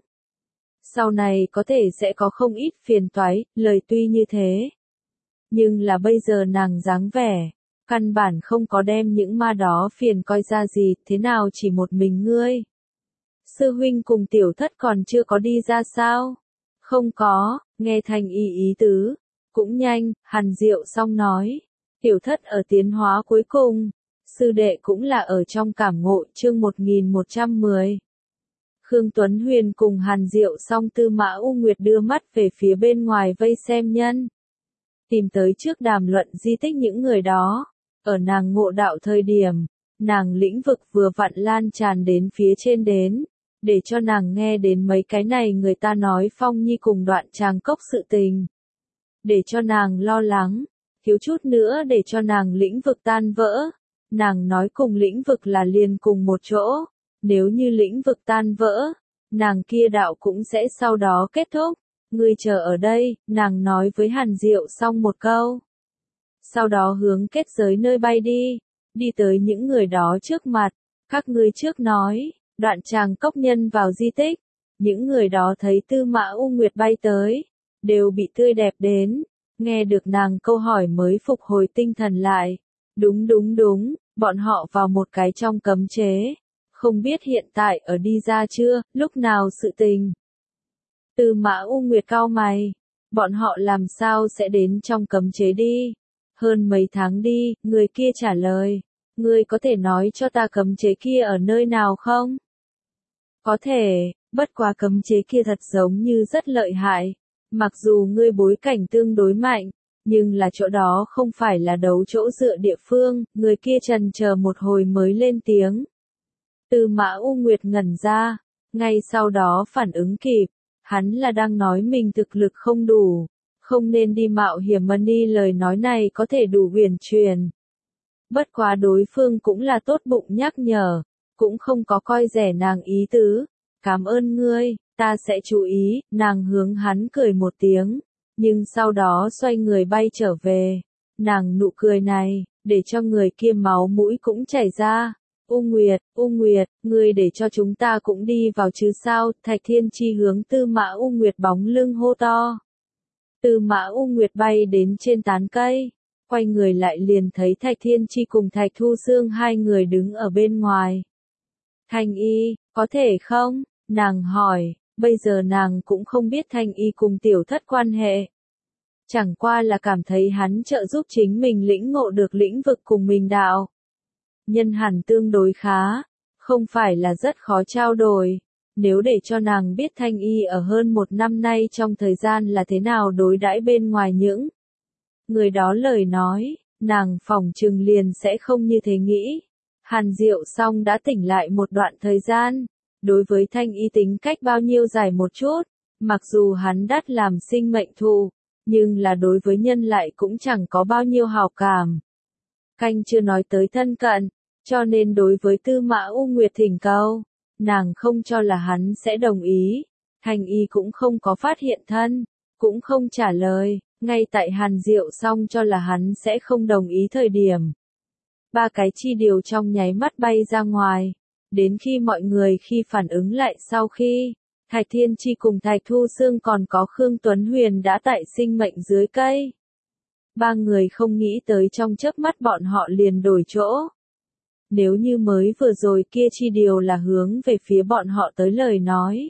S1: Sau này có thể sẽ có không ít phiền toái, lời tuy như thế. Nhưng là bây giờ nàng dáng vẻ, căn bản không có đem những ma đó phiền coi ra gì, thế nào chỉ một mình ngươi. Sư huynh cùng tiểu thất còn chưa có đi ra sao? Không có, nghe thành ý tứ. Cũng nhanh, Hàn Diệu Song nói. Tiểu thất ở tiến hóa cuối cùng. Sư đệ cũng là ở trong cảm ngộ chương 1110. Khương Tuấn Huyền cùng Hàn Diệu Song Tư Mã U Nguyệt đưa mắt về phía bên ngoài vây xem nhân. Tìm tới trước đàm luận di tích những người đó. Ở nàng ngộ đạo thời điểm, nàng lĩnh vực vừa vặn lan tràn đến phía trên đến. Để cho nàng nghe đến mấy cái này người ta nói Phong Nhi cùng Đoạn Tràng Cốc sự tình. Để cho nàng lo lắng, thiếu chút nữa để cho nàng lĩnh vực tan vỡ. Nàng nói cùng lĩnh vực là liền cùng một chỗ, nếu như lĩnh vực tan vỡ, nàng kia đạo cũng sẽ sau đó kết thúc. Ngươi chờ ở đây, nàng nói với Hàn Diệu xong một câu. Sau đó hướng kết giới nơi bay đi, đi tới những người đó trước mặt, các ngươi trước nói, Đoạn chàng cốc nhân vào di tích, những người đó thấy Tư Mã U Nguyệt bay tới, đều bị tươi đẹp đến, nghe được nàng câu hỏi mới phục hồi tinh thần lại. Đúng đúng đúng, bọn họ vào một cái trong cấm chế, không biết hiện tại ở đi ra chưa, lúc nào sự tình. Tư Mã U Nguyệt cau mày, bọn họ làm sao sẽ đến trong cấm chế đi? Hơn mấy tháng đi, người kia trả lời, ngươi có thể nói cho ta cấm chế kia ở nơi nào không? Có thể, bất quá cấm chế kia thật giống như rất lợi hại. Mặc dù ngươi bối cảnh tương đối mạnh, nhưng là chỗ đó không phải là đấu chỗ dựa địa phương, người kia trần chờ một hồi mới lên tiếng. Tư Mã U Nguyệt ngẩn ra, ngay sau đó phản ứng kịp, hắn là đang nói mình thực lực không đủ, không nên đi mạo hiểm mà đi lời nói này có thể đủ huyền truyền. Bất quá đối phương cũng là tốt bụng nhắc nhở, cũng không có coi rẻ nàng ý tứ. Cảm ơn ngươi, ta sẽ chú ý, nàng hướng hắn cười một tiếng, nhưng sau đó xoay người bay trở về. Nàng nụ cười này, để cho người kia máu mũi cũng chảy ra. U Nguyệt, ngươi để cho chúng ta cũng đi vào chứ sao, Thạch Thiên Chi hướng Tư Mã U Nguyệt bóng lưng hô to. Tư Mã U Nguyệt bay đến trên tán cây, quay người lại liền thấy Thạch Thiên Chi cùng Thạch Thu Xương hai người đứng ở bên ngoài. Thanh Y, có thể không? Nàng hỏi, bây giờ nàng cũng không biết Thanh Y cùng tiểu thất quan hệ. Chẳng qua là cảm thấy hắn trợ giúp chính mình lĩnh ngộ được lĩnh vực cùng mình đạo. Nhân hẳn tương đối khá, không phải là rất khó trao đổi. Nếu để cho nàng biết Thanh Y ở hơn một năm nay trong thời gian là thế nào đối đãi bên ngoài những người đó lời nói, nàng phỏng chừng liền sẽ không như thế nghĩ. Hàn Diệu Song đã tỉnh lại một đoạn thời gian, đối với Thanh Y tính cách bao nhiêu dài một chút, mặc dù hắn đắt làm sinh mệnh thù, nhưng là đối với nhân lại cũng chẳng có bao nhiêu hào cảm. Canh chưa nói tới thân cận, cho nên đối với Tư Mã U Nguyệt thỉnh cầu, nàng không cho là hắn sẽ đồng ý. Thanh Y cũng không có phát hiện thân, cũng không trả lời, ngay tại Hàn Diệu Song cho là hắn sẽ không đồng ý thời điểm. Ba cái chi điều trong nháy mắt bay ra ngoài, đến khi mọi người khi phản ứng lại sau khi, Thạch Thiên Chi cùng Thạch Thu Xương còn có Khương Tuấn Huyền đã tại sinh mệnh dưới cây. Ba người không nghĩ tới trong chớp mắt bọn họ liền đổi chỗ. Nếu như mới vừa rồi kia chi điều là hướng về phía bọn họ tới lời nói.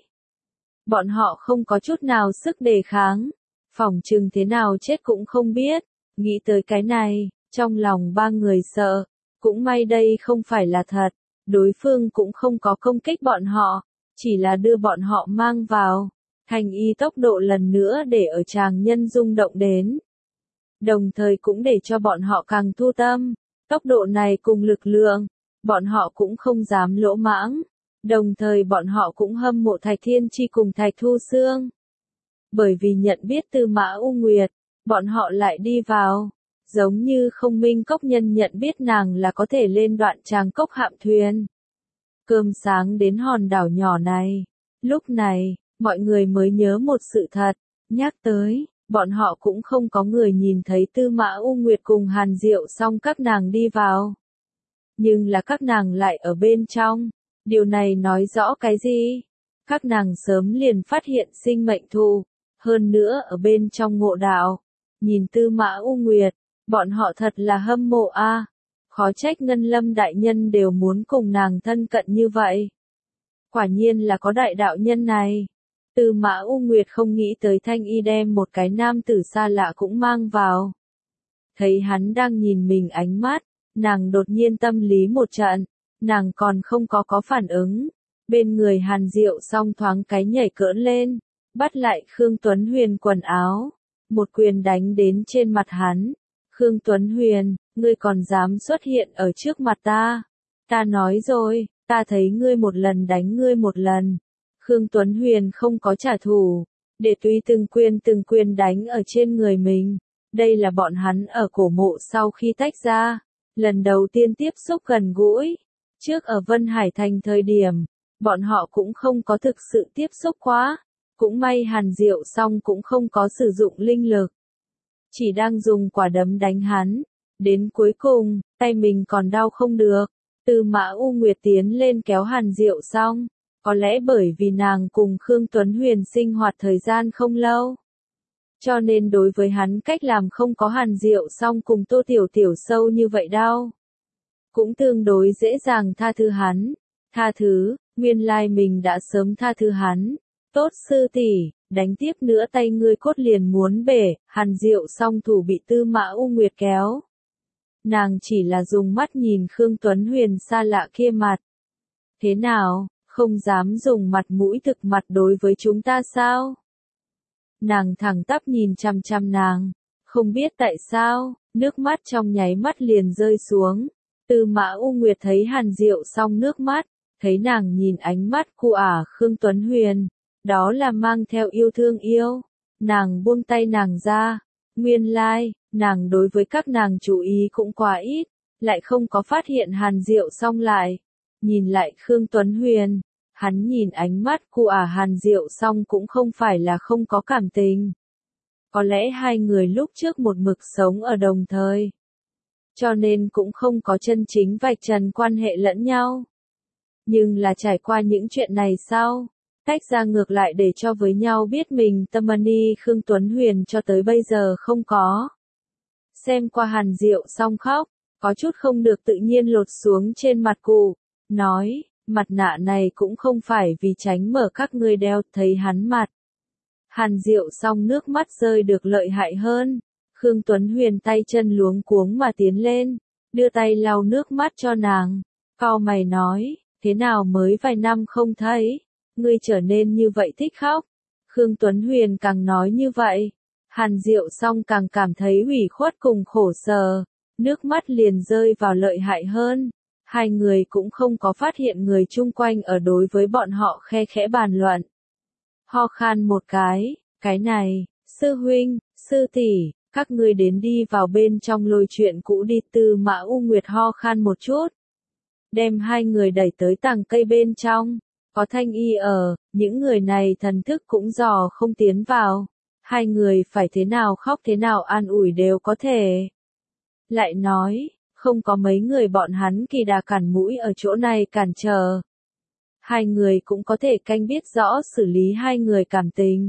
S1: Bọn họ không có chút nào sức đề kháng, phỏng chừng thế nào chết cũng không biết. Nghĩ tới cái này, trong lòng ba người sợ, cũng may đây không phải là thật, đối phương cũng không có công kích bọn họ, chỉ là đưa bọn họ mang vào. Thanh Y tốc độ lần nữa để ở tràng nhân rung động đến. Đồng thời cũng để cho bọn họ càng thu tâm, tốc độ này cùng lực lượng, bọn họ cũng không dám lỗ mãng, đồng thời bọn họ cũng hâm mộ Thạch Thiên Chi cùng Thạch Thu Xương. Bởi vì nhận biết Tư Mã U Nguyệt, bọn họ lại đi vào, giống như không minh cốc nhân nhận biết nàng là có thể lên đoạn tràng cốc hạm thuyền. Cơm sáng đến hòn đảo nhỏ này, lúc này, mọi người mới nhớ một sự thật, nhắc tới. Bọn họ cũng không có người nhìn thấy Tư Mã U Nguyệt cùng Hàn Diệu Song các nàng đi vào. Nhưng là các nàng lại ở bên trong. Điều này nói rõ cái gì? Các nàng sớm liền phát hiện sinh mệnh thù. Hơn nữa ở bên trong ngộ đạo. Nhìn Tư Mã U Nguyệt, bọn họ thật là hâm mộ a. Khó trách Ngân Lâm đại nhân đều muốn cùng nàng thân cận như vậy. Quả nhiên là có đại đạo nhân này. Tư Mã U Nguyệt không nghĩ tới Thanh Y đem một cái nam tử xa lạ cũng mang vào. Thấy hắn đang nhìn mình ánh mắt, nàng đột nhiên tâm lý một trận, nàng còn không có phản ứng. Bên người Hàn Diệu Song thoáng cái nhảy cỡn lên, bắt lại Khương Tuấn Huyền quần áo, một quyền đánh đến trên mặt hắn. Khương Tuấn Huyền, ngươi còn dám xuất hiện ở trước mặt ta? Ta nói rồi, ta thấy ngươi một lần đánh ngươi một lần. Khương Tuấn Huyền không có trả thù, để tùy từng quyền đánh ở trên người mình. Đây là bọn hắn ở cổ mộ sau khi tách ra, lần đầu tiên tiếp xúc gần gũi. Trước ở Vân Hải Thành thời điểm, bọn họ cũng không có thực sự tiếp xúc quá. Cũng may Hàn Diệu Song cũng không có sử dụng linh lực. Chỉ đang dùng quả đấm đánh hắn. Đến cuối cùng, tay mình còn đau không được. Tư Mã U Nguyệt tiến lên kéo Hàn Diệu Song, có lẽ bởi vì nàng cùng Khương Tuấn Huyền sinh hoạt thời gian không lâu. Cho nên đối với hắn cách làm không có Hàn Diệu Song cùng Tô Tiểu Tiểu sâu như vậy đâu. Cũng tương đối dễ dàng tha thứ hắn. Tha thứ, nguyên lai mình đã sớm tha thứ hắn. Tốt sư tỷ, đánh tiếp nữa tay ngươi cốt liền muốn bể, Hàn Diệu Song thủ bị Tư Mã U Nguyệt kéo. Nàng chỉ là dùng mắt nhìn Khương Tuấn Huyền xa lạ kia mặt. Thế nào, không dám dùng mặt mũi thực mặt đối với chúng ta sao? Nàng thẳng tắp nhìn chăm chăm nàng, không biết tại sao, nước mắt trong nháy mắt liền rơi xuống. Tư Mã U Nguyệt thấy Hàn Diệu Song nước mắt, thấy nàng nhìn ánh mắt của Khương Tuấn Huyền, đó là mang theo yêu thương yêu. Nàng buông tay nàng ra, nguyên lai, nàng đối với các nàng chú ý cũng quá ít, lại không có phát hiện Hàn Diệu Song lại. Nhìn lại Khương Tuấn Huyền, hắn nhìn ánh mắt của Hàn Diệu Song cũng không phải là không có cảm tình. Có lẽ hai người lúc trước một mực sống ở đồng thời. Cho nên cũng không có chân chính vạch trần quan hệ lẫn nhau. Nhưng là trải qua những chuyện này sau, tách ra ngược lại để cho với nhau biết mình tâm ni Khương Tuấn Huyền cho tới bây giờ không có. Xem qua Hàn Diệu Song khóc, có chút không được tự nhiên lột xuống trên mặt cụ, nói, mặt nạ này cũng không phải vì tránh mở các ngươi đeo, thấy hắn mặt. Hàn Diệu Song nước mắt rơi được lợi hại hơn. Khương Tuấn Huyền tay chân luống cuống mà tiến lên, đưa tay lau nước mắt cho nàng. Cau mày nói, thế nào mới vài năm không thấy, ngươi trở nên như vậy thích khóc. Khương Tuấn Huyền càng nói như vậy, Hàn Diệu Song càng cảm thấy ủy khuất cùng khổ sở, nước mắt liền rơi vào lợi hại hơn. Hai người cũng không có phát hiện người chung quanh ở đối với bọn họ khe khẽ bàn luận. Ho khan một cái này, sư huynh, sư tỷ, các ngươi đến đi vào bên trong lôi chuyện cũ đi. Tư Mã U Nguyệt ho khan một chút, đem hai người đẩy tới tàng cây bên trong, có Thanh Y ở, những người này thần thức cũng dò không tiến vào, hai người phải thế nào khóc thế nào an ủi đều có thể. Lại nói, không có mấy người bọn hắn kỳ đà cản mũi ở chỗ này cản trở. Hai người cũng có thể canh biết rõ xử lý hai người cảm tình.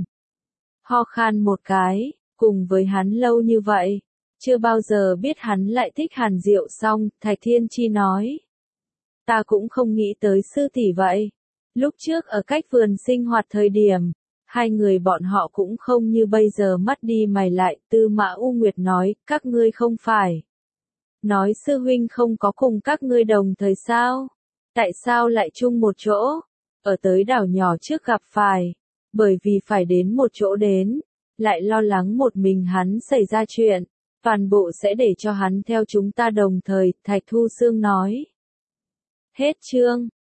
S1: Ho khan một cái, cùng với hắn lâu như vậy, chưa bao giờ biết hắn lại thích Hàn Diệu Song, Thạch Thiên Chi nói. Ta cũng không nghĩ tới sư tỷ vậy. Lúc trước ở cách vườn sinh hoạt thời điểm, hai người bọn họ cũng không như bây giờ mắt đi mày lại. Tư Mã U Nguyệt nói, các ngươi không phải. Nói sư huynh không có cùng các ngươi đồng thời sao? Tại sao lại chung một chỗ? Ở tới đảo nhỏ trước gặp phải. Bởi vì phải đến một chỗ đến. Lại lo lắng một mình hắn xảy ra chuyện. Toàn bộ sẽ để cho hắn theo chúng ta đồng thời. Thạch Thu Sương nói. Hết chương.